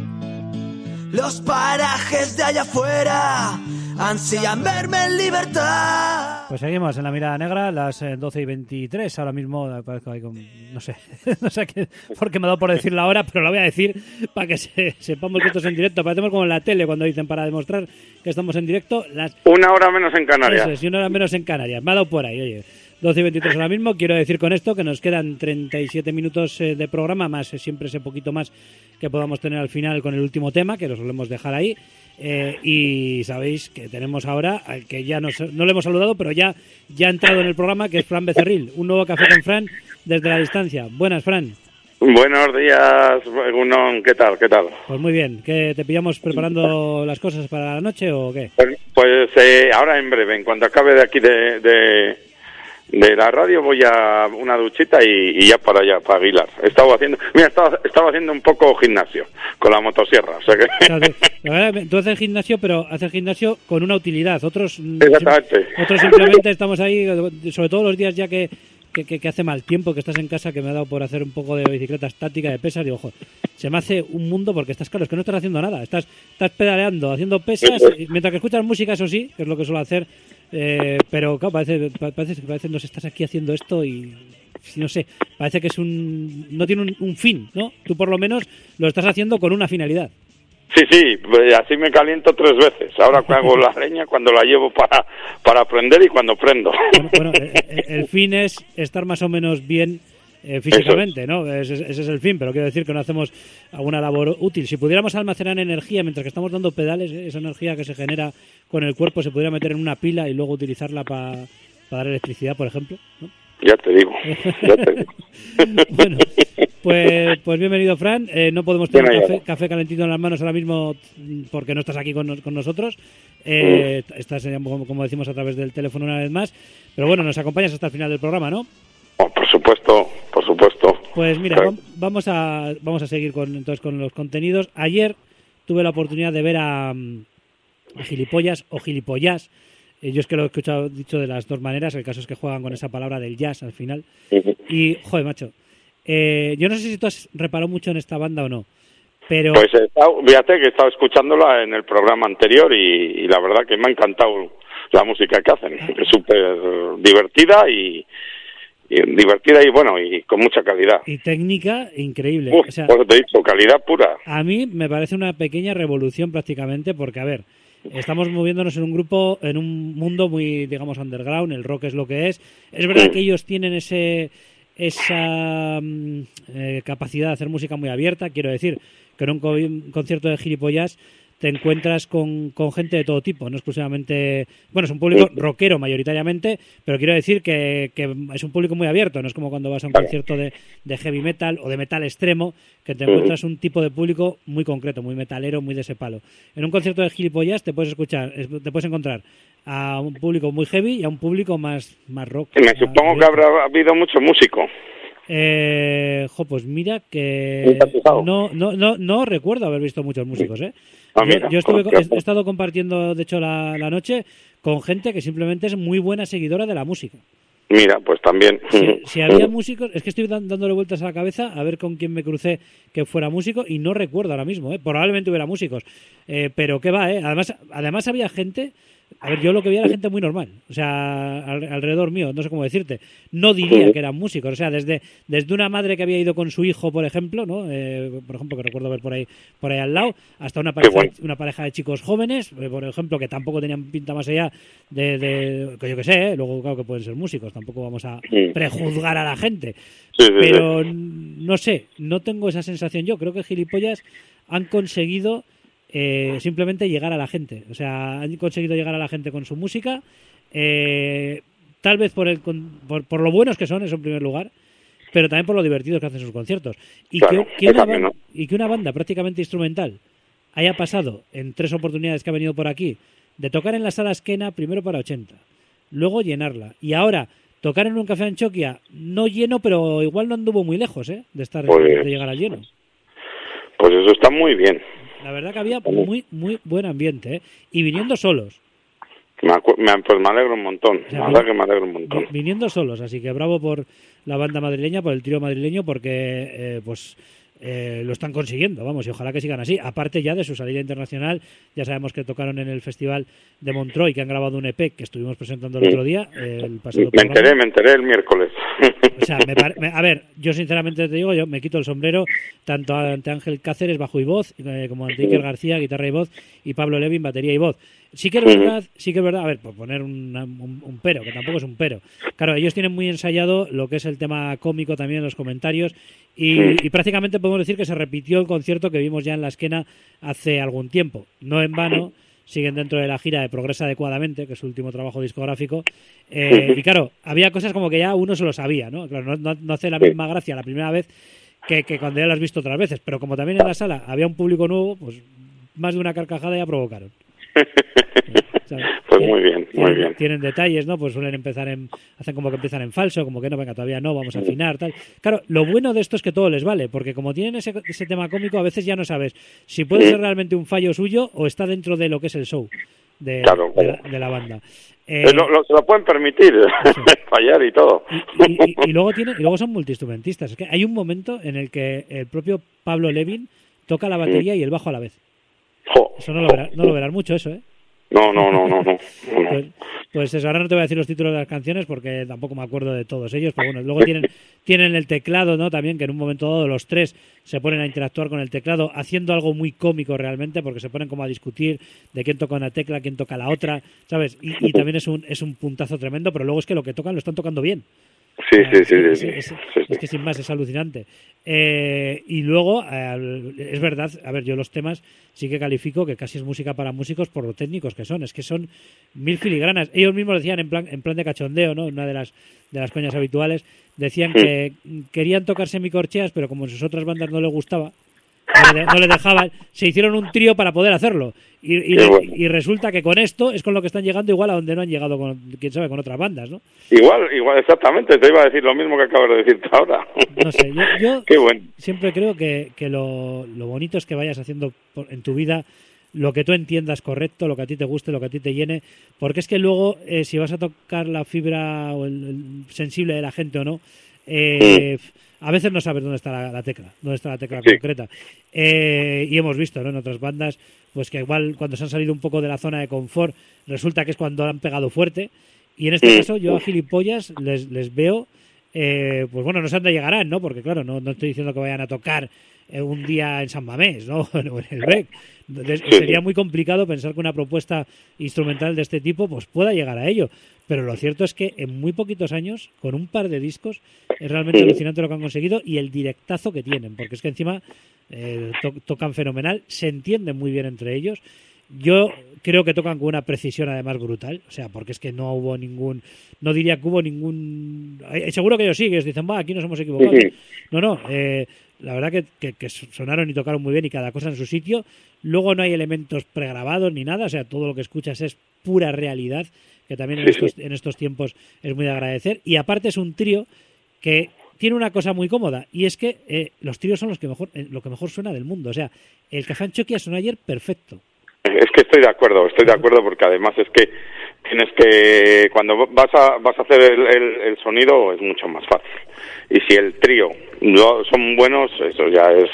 Los parajes de allá afuera ansían verme en libertad. Pues seguimos en La Mirada Negra, las eh, doce y veintitrés. Ahora mismo, aparezco ahí con, no sé, no sé qué, por qué me ha dado por decir la hora, pero la voy a decir para que se, sepamos que esto es en directo. Parecemos como en la tele cuando dicen para demostrar que estamos en directo. Las... Una hora menos en Canarias. Eso es, y una hora menos en Canarias. Me ha dado por ahí, oye. doce y veintitrés ahora mismo. Quiero decir con esto que nos quedan treinta y siete minutos eh, de programa, más eh, siempre ese poquito más que podamos tener al final con el último tema, que lo solemos dejar ahí. Eh, y sabéis que tenemos ahora, al que ya nos, no le hemos saludado, pero ya, ya ha entrado en el programa, que es Fran Becerril. Un nuevo Café con Fran desde la distancia. Buenas, Fran. Buenos días, Gunón. ¿Qué tal? ¿Qué tal? Pues muy bien. ¿Qué, te pillamos preparando las cosas para la noche o qué? Pues, pues eh, ahora en breve, en cuanto acabe de aquí de... de... de la radio voy a una duchita y, y ya para allá, para Aguilar. Estaba haciendo, mira, estaba, estaba haciendo un poco gimnasio con la motosierra, o sea que... Claro, la verdad, tú haces gimnasio, pero haces gimnasio con una utilidad. Otros, Exactamente. Otros simplemente estamos ahí, sobre todo los días ya que, que, que, que hace mal tiempo, que estás en casa, que me ha dado por hacer un poco de bicicleta estática, de pesas, y ojo, se me hace un mundo porque estás, claro, es que no estás haciendo nada, estás, estás pedaleando, haciendo pesas, mientras que escuchas música, eso sí, que es lo que suelo hacer. Eh, pero claro, parece, parece, parece que nos estás aquí haciendo esto y no sé, parece que es un no tiene un, un fin, ¿no? Tú por lo menos lo estás haciendo con una finalidad. Sí, sí, pues así me caliento tres veces. Ahora hago la leña, cuando la llevo para, para prender y cuando prendo. Bueno, bueno el, el fin es estar más o menos bien eh, físicamente, ¿no? Ese, ese es el fin, pero quiero decir que no hacemos alguna labor útil. Si pudiéramos almacenar energía mientras que estamos dando pedales, esa energía que se genera con el cuerpo se pudiera meter en una pila y luego utilizarla para pa dar electricidad, por ejemplo, ¿no? Ya te digo, ya te digo. Bueno, pues, pues bienvenido, Fran. Eh, no podemos tener bueno, café, café calentito en las manos ahora mismo porque no estás aquí con, con nosotros. Eh, mm. Estás, como decimos, a través del teléfono una vez más. Pero bueno, nos acompañas hasta el final del programa, ¿no? Oh, por supuesto, por supuesto. Pues mira, claro. vamos a vamos a seguir con entonces con los contenidos. Ayer tuve la oportunidad de ver a, a Gilipollas o Gilipollas. Eh, yo es que lo he escuchado dicho de las dos maneras. El caso es que juegan con esa palabra del jazz al final. Y, joder, macho, eh, yo no sé si tú has reparado mucho en esta banda o no, pero... Pues he estado, fíjate que he estado escuchándola en el programa anterior y, y la verdad que me ha encantado la música que hacen. Es súper divertida y... Y divertida y bueno, y con mucha calidad. Y técnica increíble. Uf, o sea, pues te he dicho, calidad pura. A mí me parece una pequeña revolución prácticamente porque, a ver, estamos moviéndonos en un grupo, en un mundo muy, digamos, underground, el rock es lo que es. Es verdad sí. que ellos tienen ese esa eh, capacidad de hacer música muy abierta, quiero decir, que en un, co- un concierto de Gilipollas te encuentras con, con gente de todo tipo, no exclusivamente... Bueno, es un público rockero mayoritariamente, pero quiero decir que, que es un público muy abierto, no es como cuando vas a un concierto de, de heavy metal o de metal extremo, que te encuentras un tipo de público muy concreto, muy metalero, muy de ese palo. En un concierto de Gilipollas te puedes escuchar, te puedes encontrar a un público muy heavy y a un público más, más rock. Me supongo que habrá habido mucho músico. Eh, jo, pues mira que no, no, no, no recuerdo haber visto muchos músicos, ¿eh? Ah, mira, yo yo estuve, he, he estado compartiendo, de hecho, la, la noche con gente que simplemente es muy buena seguidora de la música. Mira, pues también. Si, si había músicos, es que estoy dándole vueltas a la cabeza a ver con quién me crucé que fuera músico y no recuerdo ahora mismo, ¿eh? Probablemente hubiera músicos, eh, pero qué va, ¿eh? Además, además había gente... A ver, yo lo que veía era gente muy normal, o sea, al, alrededor mío, no sé cómo decirte. No diría que eran músicos, o sea, desde desde una madre que había ido con su hijo, por ejemplo, ¿no? Eh, por ejemplo, que recuerdo ver por ahí por ahí al lado, hasta una pareja, bueno. una pareja de chicos jóvenes, eh, por ejemplo, que tampoco tenían pinta más allá de, de que yo que sé, ¿eh? Luego claro que pueden ser músicos, tampoco vamos a prejuzgar a la gente. Sí, sí, pero sí. no sé, no tengo esa sensación yo. Creo que Gilipollas han conseguido... Eh, simplemente llegar a la gente, o sea, han conseguido llegar a la gente con su música, eh, tal vez por, el, por, por lo buenos que son, eso en primer lugar, pero también por lo divertidos que hacen sus conciertos. Y, claro, que, que una banda, ¿no? y que una banda prácticamente instrumental haya pasado en tres oportunidades que ha venido por aquí, de tocar en la sala Esquena primero para ochenta, luego llenarla, y ahora tocar en un café Anchoquia, no lleno, pero igual no anduvo muy lejos, ¿eh? de estar pues... de llegar al lleno. Pues eso está muy bien. La verdad que había muy, muy buen ambiente, ¿eh? Y viniendo solos. Me, acu- me, pues me alegro un montón, O sea, la verdad que me alegro un montón. Viniendo solos, así que bravo por la banda madrileña, por el trío madrileño, porque eh, pues eh, lo están consiguiendo, vamos, y ojalá que sigan así. Aparte ya de su salida internacional, ya sabemos que tocaron en el Festival de Montreux, que han grabado un E P que estuvimos presentando el otro día, eh, el pasado Me programa. enteré, me enteré el miércoles. O sea, me pare- me- a ver, yo sinceramente te digo, yo me quito el sombrero tanto ante Ángel Cáceres, bajo y voz, eh, como ante Iker García, guitarra y voz, y Pablo Levin, batería y voz. Sí que es verdad, sí que es verdad, a ver, por poner una- un, un pero, que tampoco es un pero. Claro, ellos tienen muy ensayado lo que es el tema cómico también en los comentarios y, y prácticamente podemos decir que se repitió el concierto que vimos ya en la esquena hace algún tiempo. No en vano, siguen dentro de la gira de Progresa Adecuadamente, que es su último trabajo discográfico. Eh, y claro, había cosas como que ya uno se lo sabía, ¿no? Claro, no, no, no hace la misma gracia la primera vez que, que cuando ya lo has visto otras veces, pero como también en la sala había un público nuevo, pues más de una carcajada ya provocaron. ¿Sabes? Pues muy bien, muy Tienen, bien. tienen detalles, ¿no? Pues suelen empezar en... Hacen como que empiezan en falso, como que no, venga, todavía no, vamos a afinar, tal. Claro, lo bueno de esto es que todo les vale, porque como tienen ese, ese tema cómico, a veces ya no sabes si puede ser realmente un fallo suyo o está dentro de lo que es el show de, Claro, de, la, claro. de la banda. Eh, Eh, lo, lo- se lo pueden permitir, fallar y todo. y, y- y luego tienen, y luego son multiinstrumentistas. Es que hay un momento en el que el propio Pablo Levin toca la batería y el bajo a la vez. Jo, Eso no lo verás, no lo verás mucho, eso, ¿eh? No, no, no, no, no. no. Pues, pues eso, ahora no te voy a decir los títulos de las canciones porque tampoco me acuerdo de todos ellos, pero bueno, luego tienen, tienen el teclado, ¿no? También que en un momento dado los tres se ponen a interactuar con el teclado haciendo algo muy cómico realmente porque se ponen como a discutir de quién toca una tecla, quién toca la otra, ¿sabes? Y, y también es un, es un puntazo tremendo, pero luego es que lo que tocan lo están tocando bien. Sí, sí, sí, Es, sí, es- sí, es sí. que sin más es alucinante. Eh, y luego, eh, es verdad, a ver, yo los temas sí que califico que casi es música para músicos por lo técnicos que son. Es que son mil filigranas. Ellos mismos decían en plan, en plan de cachondeo, ¿no? Una de las, de las coñas habituales, decían que querían tocar semicorcheas, pero como en sus otras bandas no les gustaba, no le, no le dejaban, se hicieron un trío para poder hacerlo. Y, y, Qué bueno. y resulta que con esto es con lo que están llegando igual a donde no han llegado con, quién sabe, con otras bandas, ¿no? Igual, igual, exactamente, te iba a decir lo mismo que acabas de decirte ahora. No sé, yo, yo Qué bueno. siempre creo que, que lo, lo bonito es que vayas haciendo por- en tu vida lo que tú entiendas correcto, lo que a ti te guste, lo que a ti te llene, porque es que luego, eh, si vas a tocar la fibra o el, el sensible de la gente o no, eh, a veces no sabes dónde está la, la tecla, dónde está la tecla Sí. concreta. Eh, y hemos visto, ¿no? En otras bandas, pues que igual cuando se han salido un poco de la zona de confort, resulta que es cuando han pegado fuerte. Y en este Mm. caso, yo a Gilipollas les, les veo, eh, pues bueno, no sé dónde llegarán, ¿no? Porque claro, no, no estoy diciendo que vayan a tocar eh, un día en San Mamés, ¿no? O en el R E C. Les- Sí. Sería muy complicado pensar que una propuesta instrumental de este tipo pues pueda llegar a ello. Pero lo cierto es que en muy poquitos años, con un par de discos, es realmente alucinante lo que han conseguido y el directazo que tienen, porque es que encima eh, to- tocan fenomenal, se entienden muy bien entre ellos. Yo creo que tocan con una precisión además brutal, o sea, porque es que no hubo ningún, no diría que hubo ningún, eh, seguro que ellos sí, que ellos dicen, va, aquí nos hemos equivocado. Ujú. No, no, eh, la verdad que, que, que sonaron y tocaron muy bien y cada cosa en su sitio. Luego no hay elementos pregrabados ni nada, o sea, todo lo que escuchas es pura realidad, que también en Sí, sí. estos, en estos tiempos es muy de agradecer. Y aparte es un trío que tiene una cosa muy cómoda, y es que eh, los tríos son los que mejor, eh, lo que mejor suena del mundo. O sea, el Café Anchoquia sonó ayer perfecto. Es que estoy de acuerdo, estoy de acuerdo porque además es que tienes que, cuando vas a, vas a hacer el, el, el sonido es mucho más fácil. Y si el trío no son buenos, eso ya es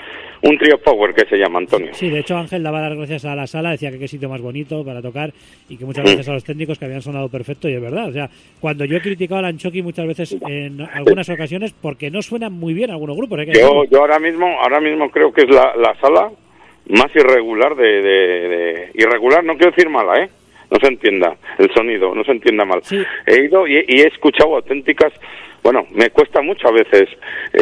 un trío power que se llama, Antonio. Sí, de hecho Ángel daba las gracias a la sala, decía que qué sitio más bonito para tocar y que muchas gracias a los técnicos que habían sonado perfecto, y es verdad. O sea, cuando yo he criticado al Anchoqui muchas veces en algunas ocasiones porque no suenan muy bien algunos grupos. Hay que Yo, decirlo. yo ahora mismo, ahora mismo creo que es la, la sala más irregular de, de, de- irregular, no quiero decir mala, ¿eh? No se entienda el sonido, no se entienda mal. Sí. He ido y, y he escuchado auténticas, bueno, me cuesta mucho a veces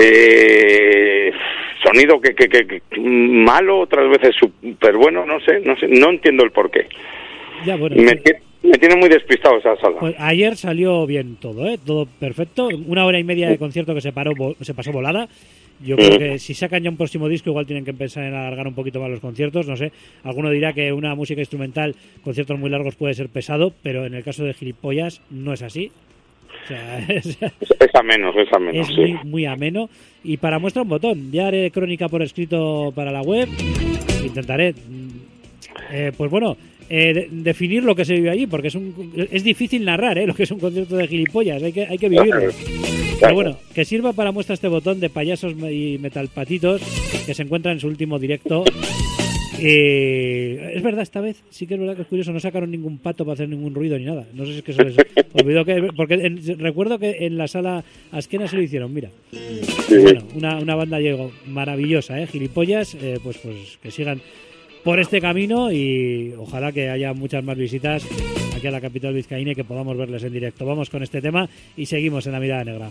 eh, sonido que, que, que, que malo, otras veces súper bueno, no sé, no sé, no entiendo el porqué. Ya, bueno, Me, sí. tie- me tiene muy despistado esa sala. Pues ayer salió bien todo, ¿eh? Todo perfecto. Una hora y media de concierto que se paró, vo- se pasó volada. Yo creo que si sacan ya un próximo disco igual tienen que pensar en alargar un poquito más los conciertos, no sé. Alguno dirá que una música instrumental, conciertos muy largos puede ser pesado, pero en el caso de Gilipollas no es así. O sea, es, es ameno, es ameno. es sí. muy, muy ameno. Y para muestra un botón. Ya haré crónica por escrito para la web. Intentaré, eh, pues bueno, eh, de, definir lo que se vive allí, porque es un es difícil narrar, ¿eh? Lo que es un concierto de gilipollas. Hay que, hay que vivirlo. Pero bueno, que sirva para muestra este botón de payasos y metalpatitos que se encuentra en su último directo. Eh, es verdad, esta vez sí que es verdad que es curioso, no sacaron ningún pato para hacer ningún ruido ni nada. No sé si es que se les olvidó que, porque en, recuerdo que en la sala Asquena se lo hicieron, mira. Y bueno, una, una banda llegó maravillosa, eh, gilipollas, eh, pues pues que sigan por este camino y ojalá que haya muchas más visitas aquí a la capital vizcaína y que podamos verles en directo. Vamos con este tema y seguimos en La Mirada Negra.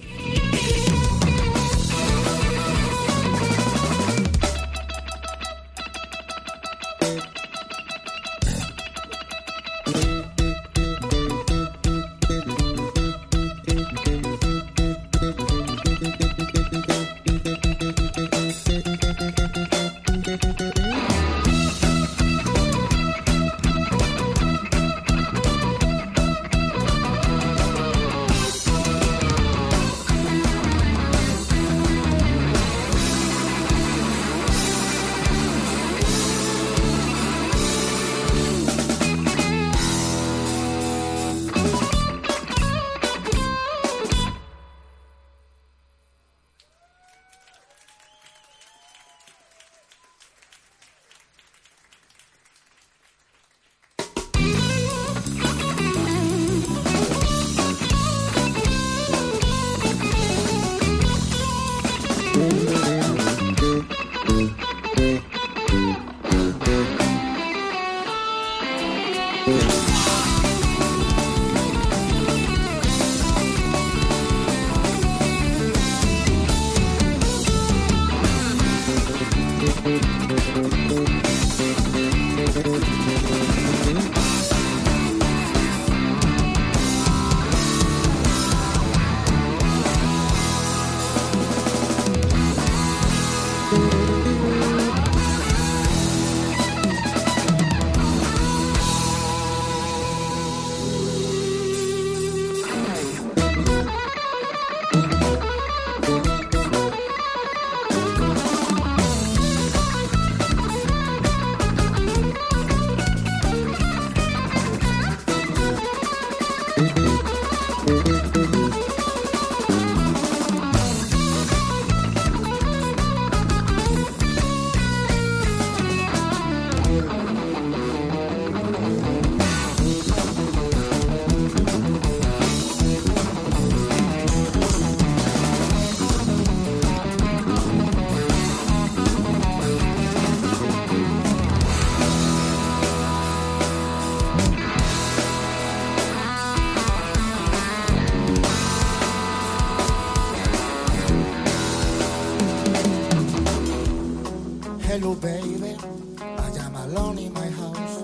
Hello baby, I am alone in my house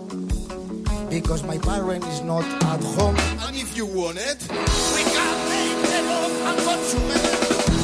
because my parent is not at home. And if you want it, we can make the love and consume it.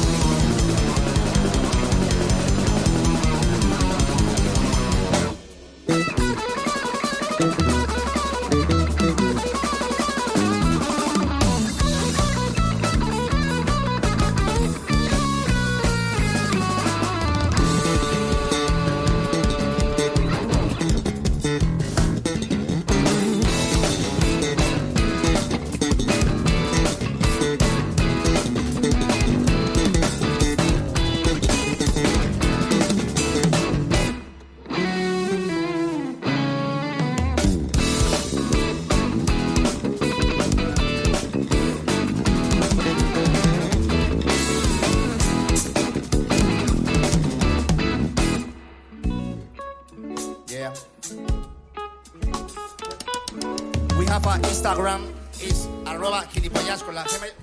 Instagram es arroba gilipollas con la G.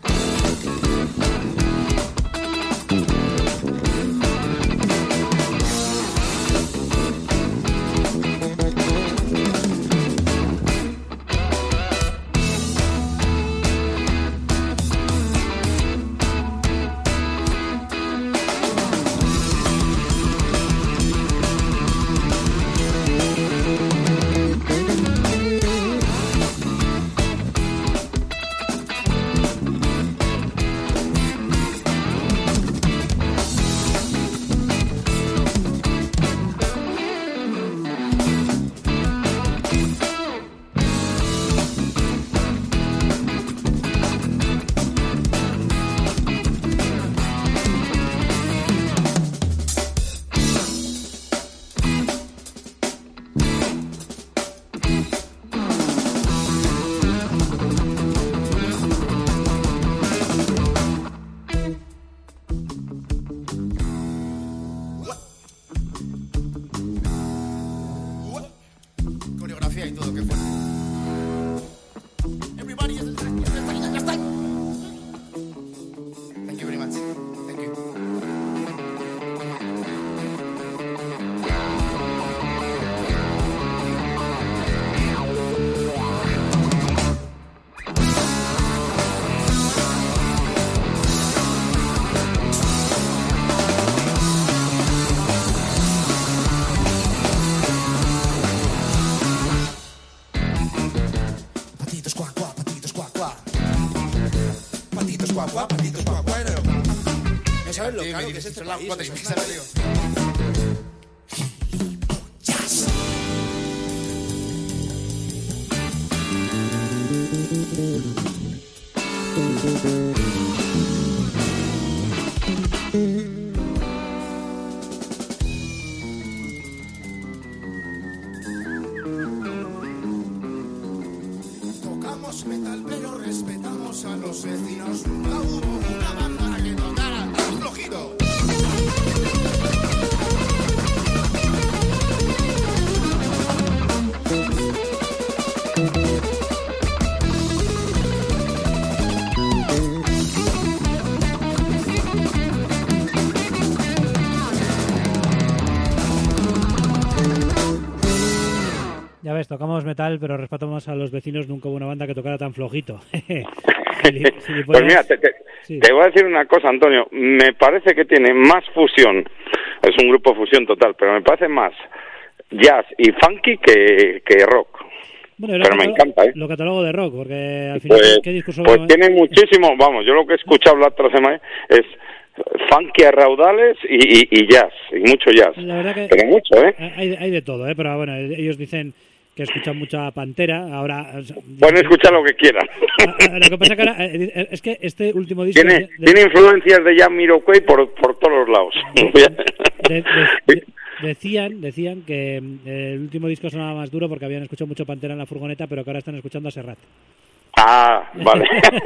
coreografía y todo, qué fuerte. Everybody is... ya está. Thank you very much. Thank you. Guau, patitos, guau, guau, no sabes lo caro que es este país. Tocamos metal, pero respetamos a los vecinos. Nunca hubo una banda que tocara tan flojito. Ya ves, tocamos metal, pero respetamos a los vecinos. Nunca hubo una banda que tocara tan flojito. Pues mira, te, te, sí. te voy a decir una cosa, Antonio. Me parece que tiene más fusión. Es un grupo fusión total, pero me parece más jazz y funky que, que rock. Bueno, pero me encanta, ¿eh? Lo catalogo de rock, porque al final, pues, ¿qué discurso? Pues tiene muchísimo, vamos, yo lo que he escuchado la otra semana es funky a raudales y, y, y jazz, y mucho jazz. La verdad que pero mucho, ¿eh? Hay, hay de todo, ¿eh? Pero bueno, ellos dicen que escuchan mucha Pantera, ahora... Pueden escuchar lo que quieran. Lo que pasa que ahora, es que este último disco... Tiene, de, tiene influencias de Jamiroquai por, por todos los lados. De, de, de, decían decían que el último disco sonaba más duro porque habían escuchado mucho Pantera en la furgoneta, pero que ahora están escuchando a Serrat. Ah, vale.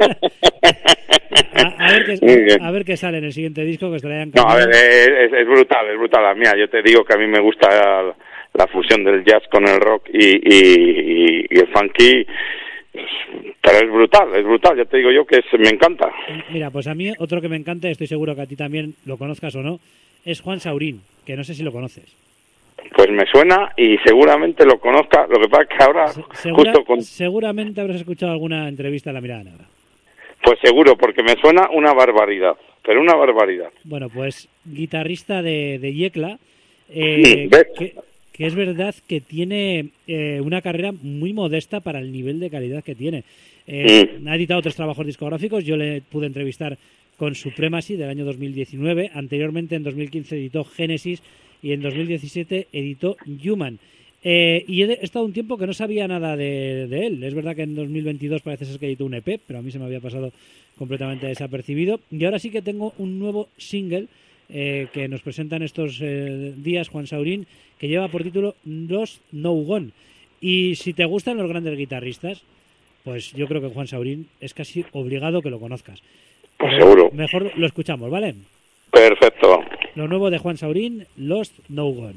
a, a, ver qué, a ver qué sale en el siguiente disco, que estará en No, a ver, es, es brutal, es brutal. Mira, yo te digo que a mí me gusta la, la fusión del jazz con el rock y, y, y el funky, pero es brutal, es brutal. Ya te digo yo que es, me encanta. Mira, pues a mí otro que me encanta, estoy seguro que a ti también lo conozcas o no, es Juan Saurín, que no sé si lo conoces. Pues me suena y seguramente lo conozca. Lo que pasa es que ahora Segura, justo con... seguramente habrás escuchado alguna entrevista en La Mirada Negra. Pues seguro, porque me suena una barbaridad, pero una barbaridad. Bueno, pues guitarrista de, de Yecla, eh, que, que es verdad que tiene eh, una carrera muy modesta para el nivel de calidad que tiene. Eh, mm. Ha editado tres trabajos discográficos, yo le pude entrevistar con Supremacy del año dos mil diecinueve, anteriormente en dos mil quince editó Génesis y en dos mil diecisiete editó Human. Eh, y he estado un tiempo que no sabía nada de, de él. Es verdad que en dos mil veintidós parece ser que editó un E P, pero a mí se me había pasado completamente desapercibido. Y ahora sí que tengo un nuevo single eh, que nos presenta en estos eh, días Juan Saurín, que lleva por título Lost No Gone. Y si te gustan los grandes guitarristas, pues yo creo que Juan Saurín es casi obligado que lo conozcas. Pues seguro. Mejor lo escuchamos, ¿vale? Perfecto. Lo nuevo de Juan Saurín, Lost No Gone.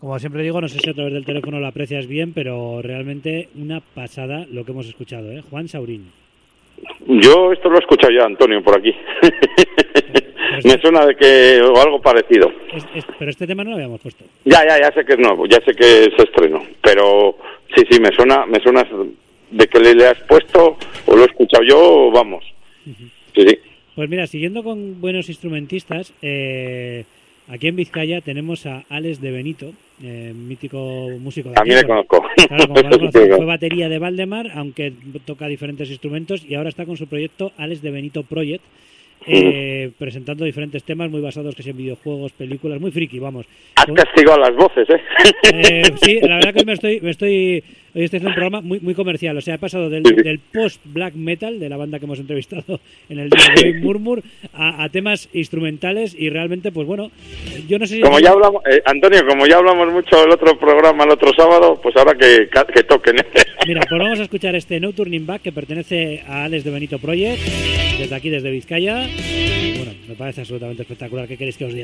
como siempre digo, no sé si a través del teléfono lo aprecias bien, pero realmente una pasada lo que hemos escuchado, ¿eh? Juan Saurín. Yo esto lo he escuchado ya, Antonio, por aquí. Este, me suena de que o algo parecido. Es, es, pero este tema no lo habíamos puesto. Ya, ya, ya sé que es nuevo, ya sé que es estreno, pero sí, sí, me suena, me suena de que le, le has puesto o lo he escuchado yo, vamos. Uh-huh. Sí, sí. Pues mira, siguiendo con buenos instrumentistas, eh, aquí en Vizcaya tenemos a Alex de Benito, eh, mítico músico de aquí. A mí le conozco. Claro, como no conozco, fue batería de Valdemar, aunque toca diferentes instrumentos, y ahora está con su proyecto Alex de Benito Project, eh, mm. presentando diferentes temas muy basados que sean videojuegos, películas, muy friki, vamos. Has castigado las voces, ¿eh? eh sí, la verdad que me estoy, me estoy, hoy estoy haciendo un programa muy, muy comercial, o sea, he pasado del, del post-black metal, de la banda que hemos entrevistado en el día de hoy, Murmur, a, a temas instrumentales y realmente, pues bueno, yo no sé si... Como ya hablamos, eh, Antonio, como ya hablamos mucho el otro programa el otro sábado, pues ahora que, que toquen. Mira, pues vamos a escuchar este No Turning Back que pertenece a Alex de Benito Project, desde aquí, desde Vizcaya. Bueno, me parece absolutamente espectacular. ¿Qué queréis que os diga?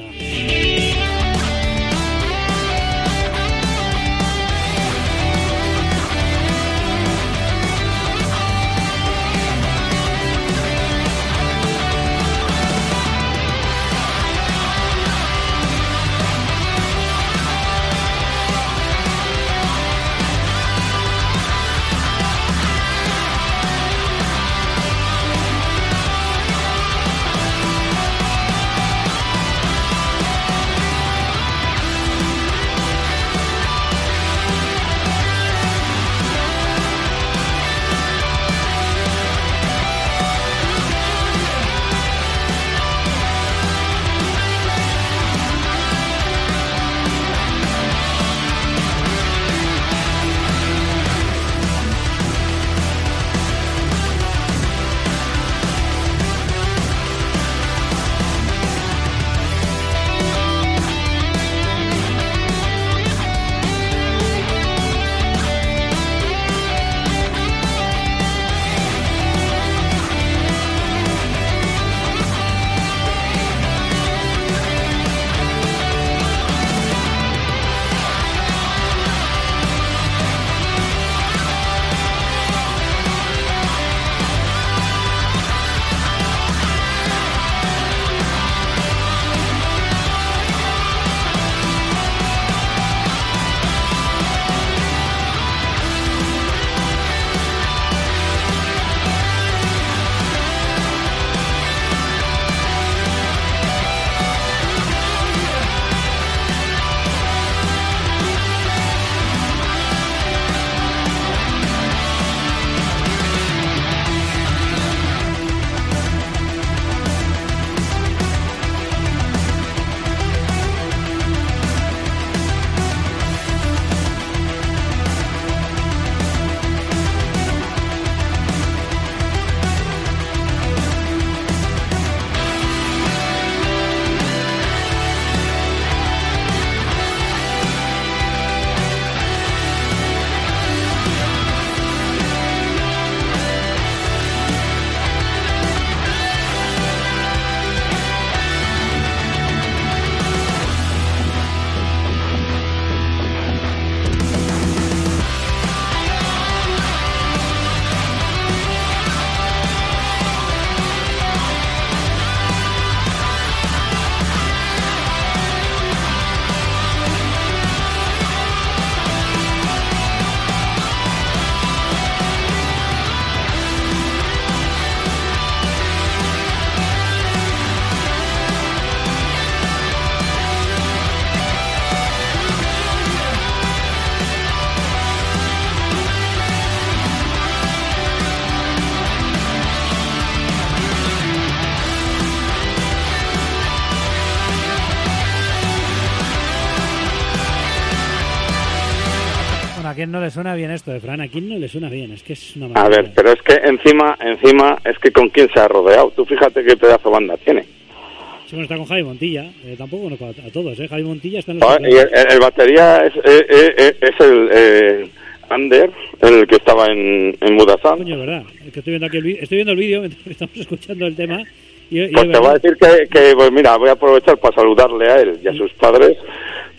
¿A quién no le suena bien esto de Fran? ¿A quién no le suena bien? Es que es una maravilla. A ver, pero es que encima, encima, es que con quién se ha rodeado. Tú fíjate qué pedazo banda tiene. Sí, bueno, está con Javi Montilla. Eh, tampoco conozco a, a todos, ¿eh? Javi Montilla está en los... Ah, y el, el batería es, eh, eh, es el eh, Ander, el que estaba en, en Budapest. Coño, verdad. Es que estoy viendo aquí el vídeo, estoy viendo el vídeo mientras estamos escuchando el tema. Y, y pues te voy a decir que, que, pues mira, voy a aprovechar para saludarle a él y a sus padres,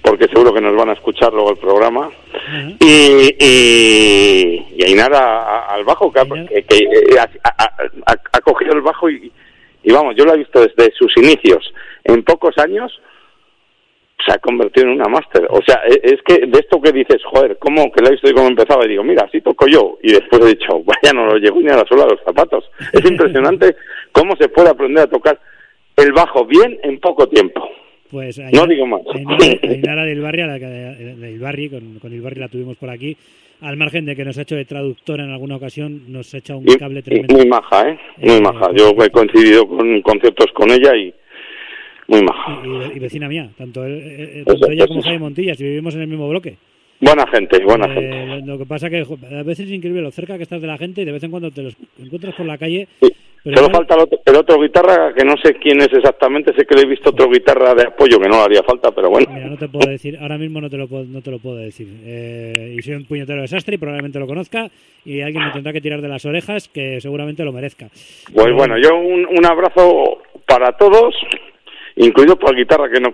porque seguro que nos van a escuchar luego el programa. Uh-huh. Y, y, y Ainara a- al bajo, que, ha- que, que, eh, ha, ha- ha- ha cogido el bajo y, y vamos, yo lo he visto desde sus inicios. En pocos años se ha convertido en una máster. O sea, es, es que de esto que dices, joder, ¿cómo que la he visto y cómo empezaba? Y digo, mira, así toco yo. Y después he dicho, vaya, no lo llego ni a la suela de los zapatos. Es impresionante cómo se puede aprender a tocar el bajo bien en poco tiempo. Pues Ainara, no digo más. Ainara, Ainara del Barri, a la que, del Barri, con, con el Barri la tuvimos por aquí, al margen de que nos ha hecho de traductora en alguna ocasión, nos ha echado un y, cable tremendo. Muy maja, ¿eh? Muy eh, maja. Yo he coincidido con conciertos con ella y muy maja. Y, y vecina mía, tanto, él, eh, tanto ella como Jaime Montilla, si vivimos en el mismo bloque. Buena gente, buena eh, gente. Lo que pasa que jo, a veces es increíble lo cerca que estás de la gente y de vez en cuando te los encuentras por la calle. Sí. Pero Solo igual... falta el otro, el otro guitarra, que no sé quién es exactamente, sé que le he visto otro guitarra de apoyo que no le haría falta, pero bueno. Mira, no te puedo decir, ahora mismo no te lo puedo, no te lo puedo decir. Eh, y soy un puñetero desastre y probablemente lo conozca y alguien me tendrá que tirar de las orejas que seguramente lo merezca. Pues pero, bueno, yo un, un abrazo para todos, incluido por la guitarra que no...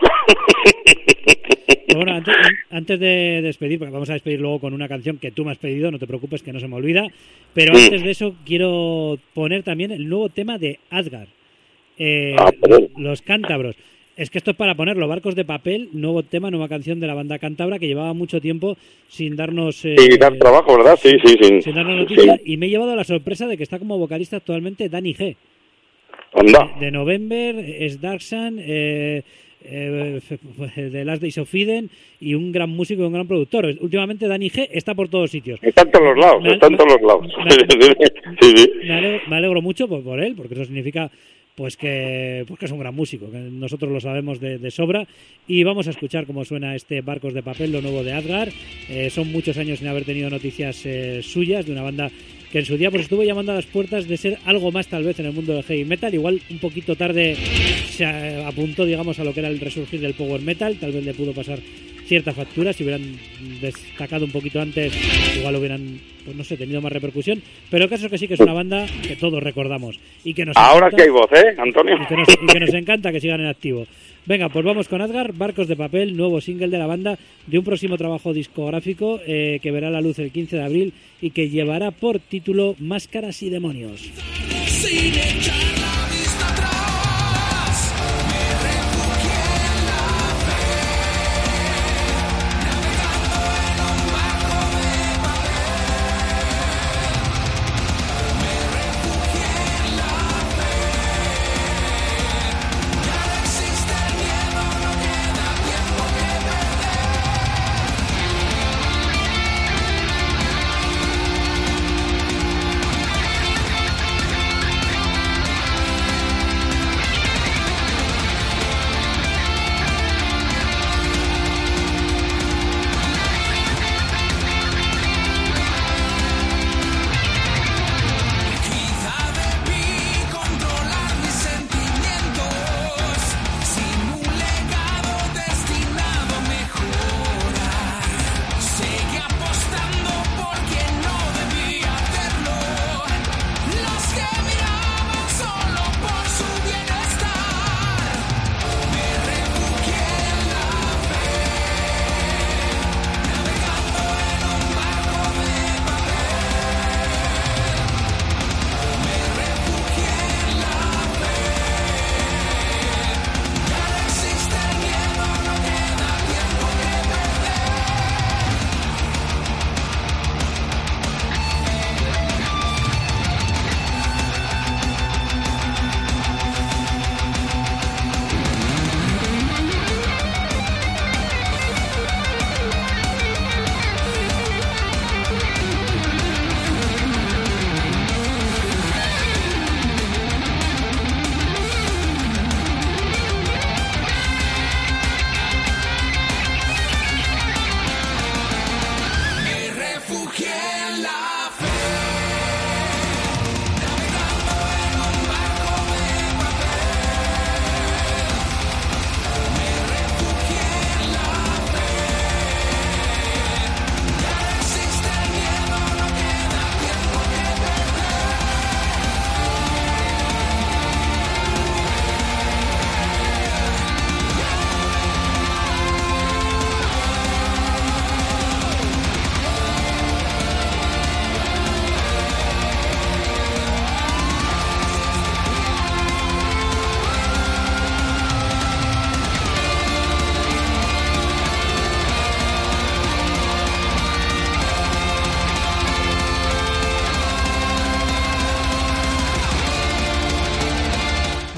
Bueno, antes, antes de despedir, porque vamos a despedir luego con una canción que tú me has pedido, no te preocupes que no se me olvida, pero Sí. antes de eso quiero poner también el nuevo tema de Asgard, eh, Ah, perdón. Los Cántabros. Es que esto es para ponerlo, Barcos de Papel, nuevo tema, nueva canción de la banda cántabra que llevaba mucho tiempo sin darnos... Eh, Sí, dar trabajo, ¿verdad? Sí, sí, sí. sin darnos noticia, Sí. y me he llevado la sorpresa de que está como vocalista actualmente Dani G. Anda. De November, es Darksun, eh, eh, de Last Days of Eden y un gran músico y un gran productor. Últimamente Dani G está por todos sitios. Está en todos los lados, Me- está en me- todos los lados. me- Sí, sí. Me alegro, me alegro mucho por, por él, porque eso significa pues que, pues que es un gran músico, que nosotros lo sabemos de, de sobra. Y vamos a escuchar cómo suena este Barcos de Papel, lo nuevo de Asgard. Eh, son muchos años sin haber tenido noticias eh, suyas, de una banda que en su día pues estuvo llamando a las puertas de ser algo más tal vez en el mundo del heavy metal. Igual un poquito tarde se eh, apuntó, digamos, a lo que era el resurgir del power metal. Tal vez le pudo pasar cierta factura. Si hubieran destacado un poquito antes, igual hubieran, pues no sé, tenido más repercusión. Pero el caso es que sí que es una banda que todos recordamos y que nos Ahora encanta, que hay voz, ¿eh, Antonio? y que, nos, y que nos encanta que sigan en activo. Venga, pues vamos con Asgard, Barcos de Papel, nuevo single de la banda, de un próximo trabajo discográfico eh, que verá la luz el quince de abril y que llevará por título Máscaras y Demonios. Sin echar la vista atrás, me refugié en la fe, navegando en un barco de papel. Me refugié en la fe, ya no existe el miedo, no queda tiempo que perder.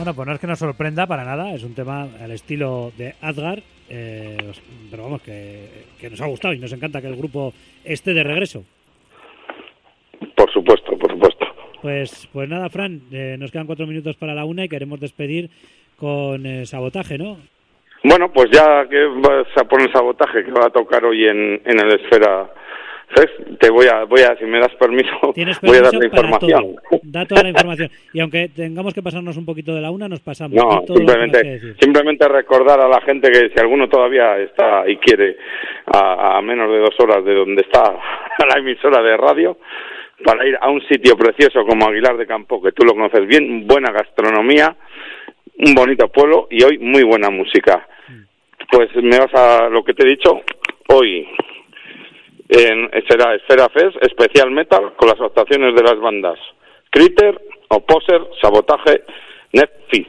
Bueno, pues no es que nos sorprenda para nada, es un tema al estilo de Adgar, eh, pero vamos, que, que nos ha gustado y nos encanta que el grupo esté de regreso. Por supuesto, por supuesto. Pues pues nada, Fran, eh, nos quedan cuatro minutos para la una y queremos despedir con eh, Sabotaje, ¿no? Bueno, pues ya que vas a poner Sabotaje, que va a tocar hoy en, en el Esfera Fest, te voy a, voy a, si me das permiso, ¿Tienes voy a dar permiso la información. para todo? Da toda la información. Y aunque tengamos que pasarnos un poquito de la una, nos pasamos. No, Di todo lo que tengas que simplemente, decir. simplemente recordar a la gente que si alguno todavía está y quiere a, a menos de dos horas de donde está la emisora de radio, para ir a un sitio precioso como Aguilar de Campo, que tú lo conoces bien, buena gastronomía, un bonito pueblo y hoy muy buena música. Pues me vas a lo que te he dicho, hoy en, será Esfera Fest, especial metal, con las actuaciones de las bandas Critter, Opposer, Sabotaje, Netflix.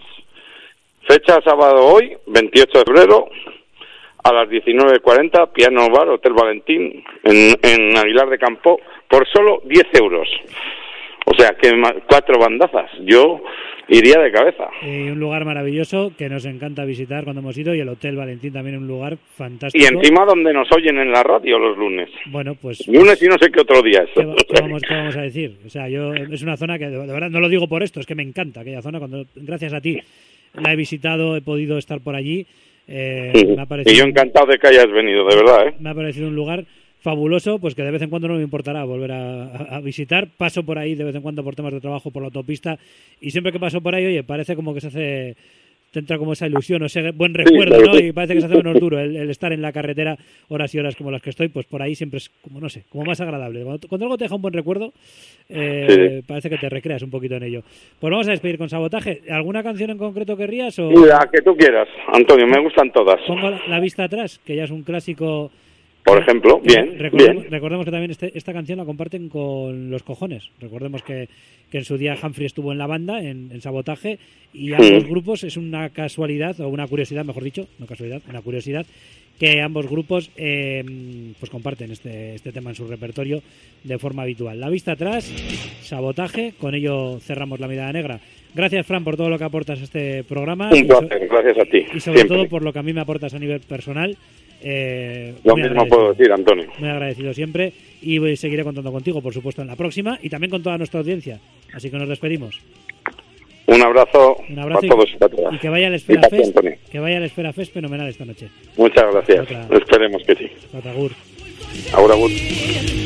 Fecha sábado hoy, veintiocho de febrero, a las diecinueve cuarenta, Piano Bar, Hotel Valentín, en, en Aguilar de Campo, por solo diez euros. O sea, que cuatro bandazas. Yo iría de cabeza. Eh, un lugar maravilloso que nos encanta visitar cuando hemos ido, y el Hotel Valentín también un lugar fantástico. Y encima donde nos oyen en la radio los lunes. Bueno, pues... Lunes y no sé qué otro día es. ¿Qué, qué vamos, qué vamos a decir? O sea, yo es una zona que, de verdad, no lo digo por esto, es que me encanta aquella zona. Cuando gracias a ti la he visitado, he podido estar por allí. Eh, sí. me ha parecido, y yo encantado de que hayas venido, de verdad, ¿eh? Me ha parecido un lugar fabuloso, pues que de vez en cuando no me importará volver a, a, a visitar. Paso por ahí de vez en cuando por temas de trabajo por la autopista, y siempre que paso por ahí, oye, parece como que se hace, te entra como esa ilusión o ese buen recuerdo, sí, ¿no? Y parece que se hace menos duro el, el estar en la carretera horas y horas como las que estoy, pues por ahí siempre es como, no sé, como más agradable. Cuando, cuando algo te deja un buen recuerdo, eh, sí. Parece que te recreas un poquito en ello. Pues vamos a despedir con Sabotaje. ¿Alguna canción en concreto querrías? O... La que tú quieras, Antonio, me gustan todas. Pongo la, la vista atrás, que ya es un clásico. Por ejemplo, bien, recordemos, bien. Recordemos que también este, esta canción la comparten con Los Cojones. Recordemos que, que en su día Humphrey estuvo en la banda, en, en Sabotaje, y ambos sí. grupos, es una casualidad, o una curiosidad, mejor dicho, no casualidad, una curiosidad, que ambos grupos eh, pues comparten este, este tema en su repertorio de forma habitual. La vista atrás, Sabotaje, con ello cerramos la mirada negra. Gracias, Fran, por todo lo que aportas a este programa. Un placer, so- gracias a ti. Y sobre siempre. todo por lo que a mí me aportas a nivel personal. Eh, Lo mismo puedo decir, Antonio. Muy agradecido siempre, y seguiré contando contigo, por supuesto, en la próxima, y también con toda nuestra audiencia. Así que nos despedimos. Un abrazo, Un abrazo a todos y a todas. Y que vaya al Esfera Fest, que vaya al Esfera Fest fenomenal esta noche. Muchas gracias. Otra. Esperemos que sí. Agur. Agur, agur.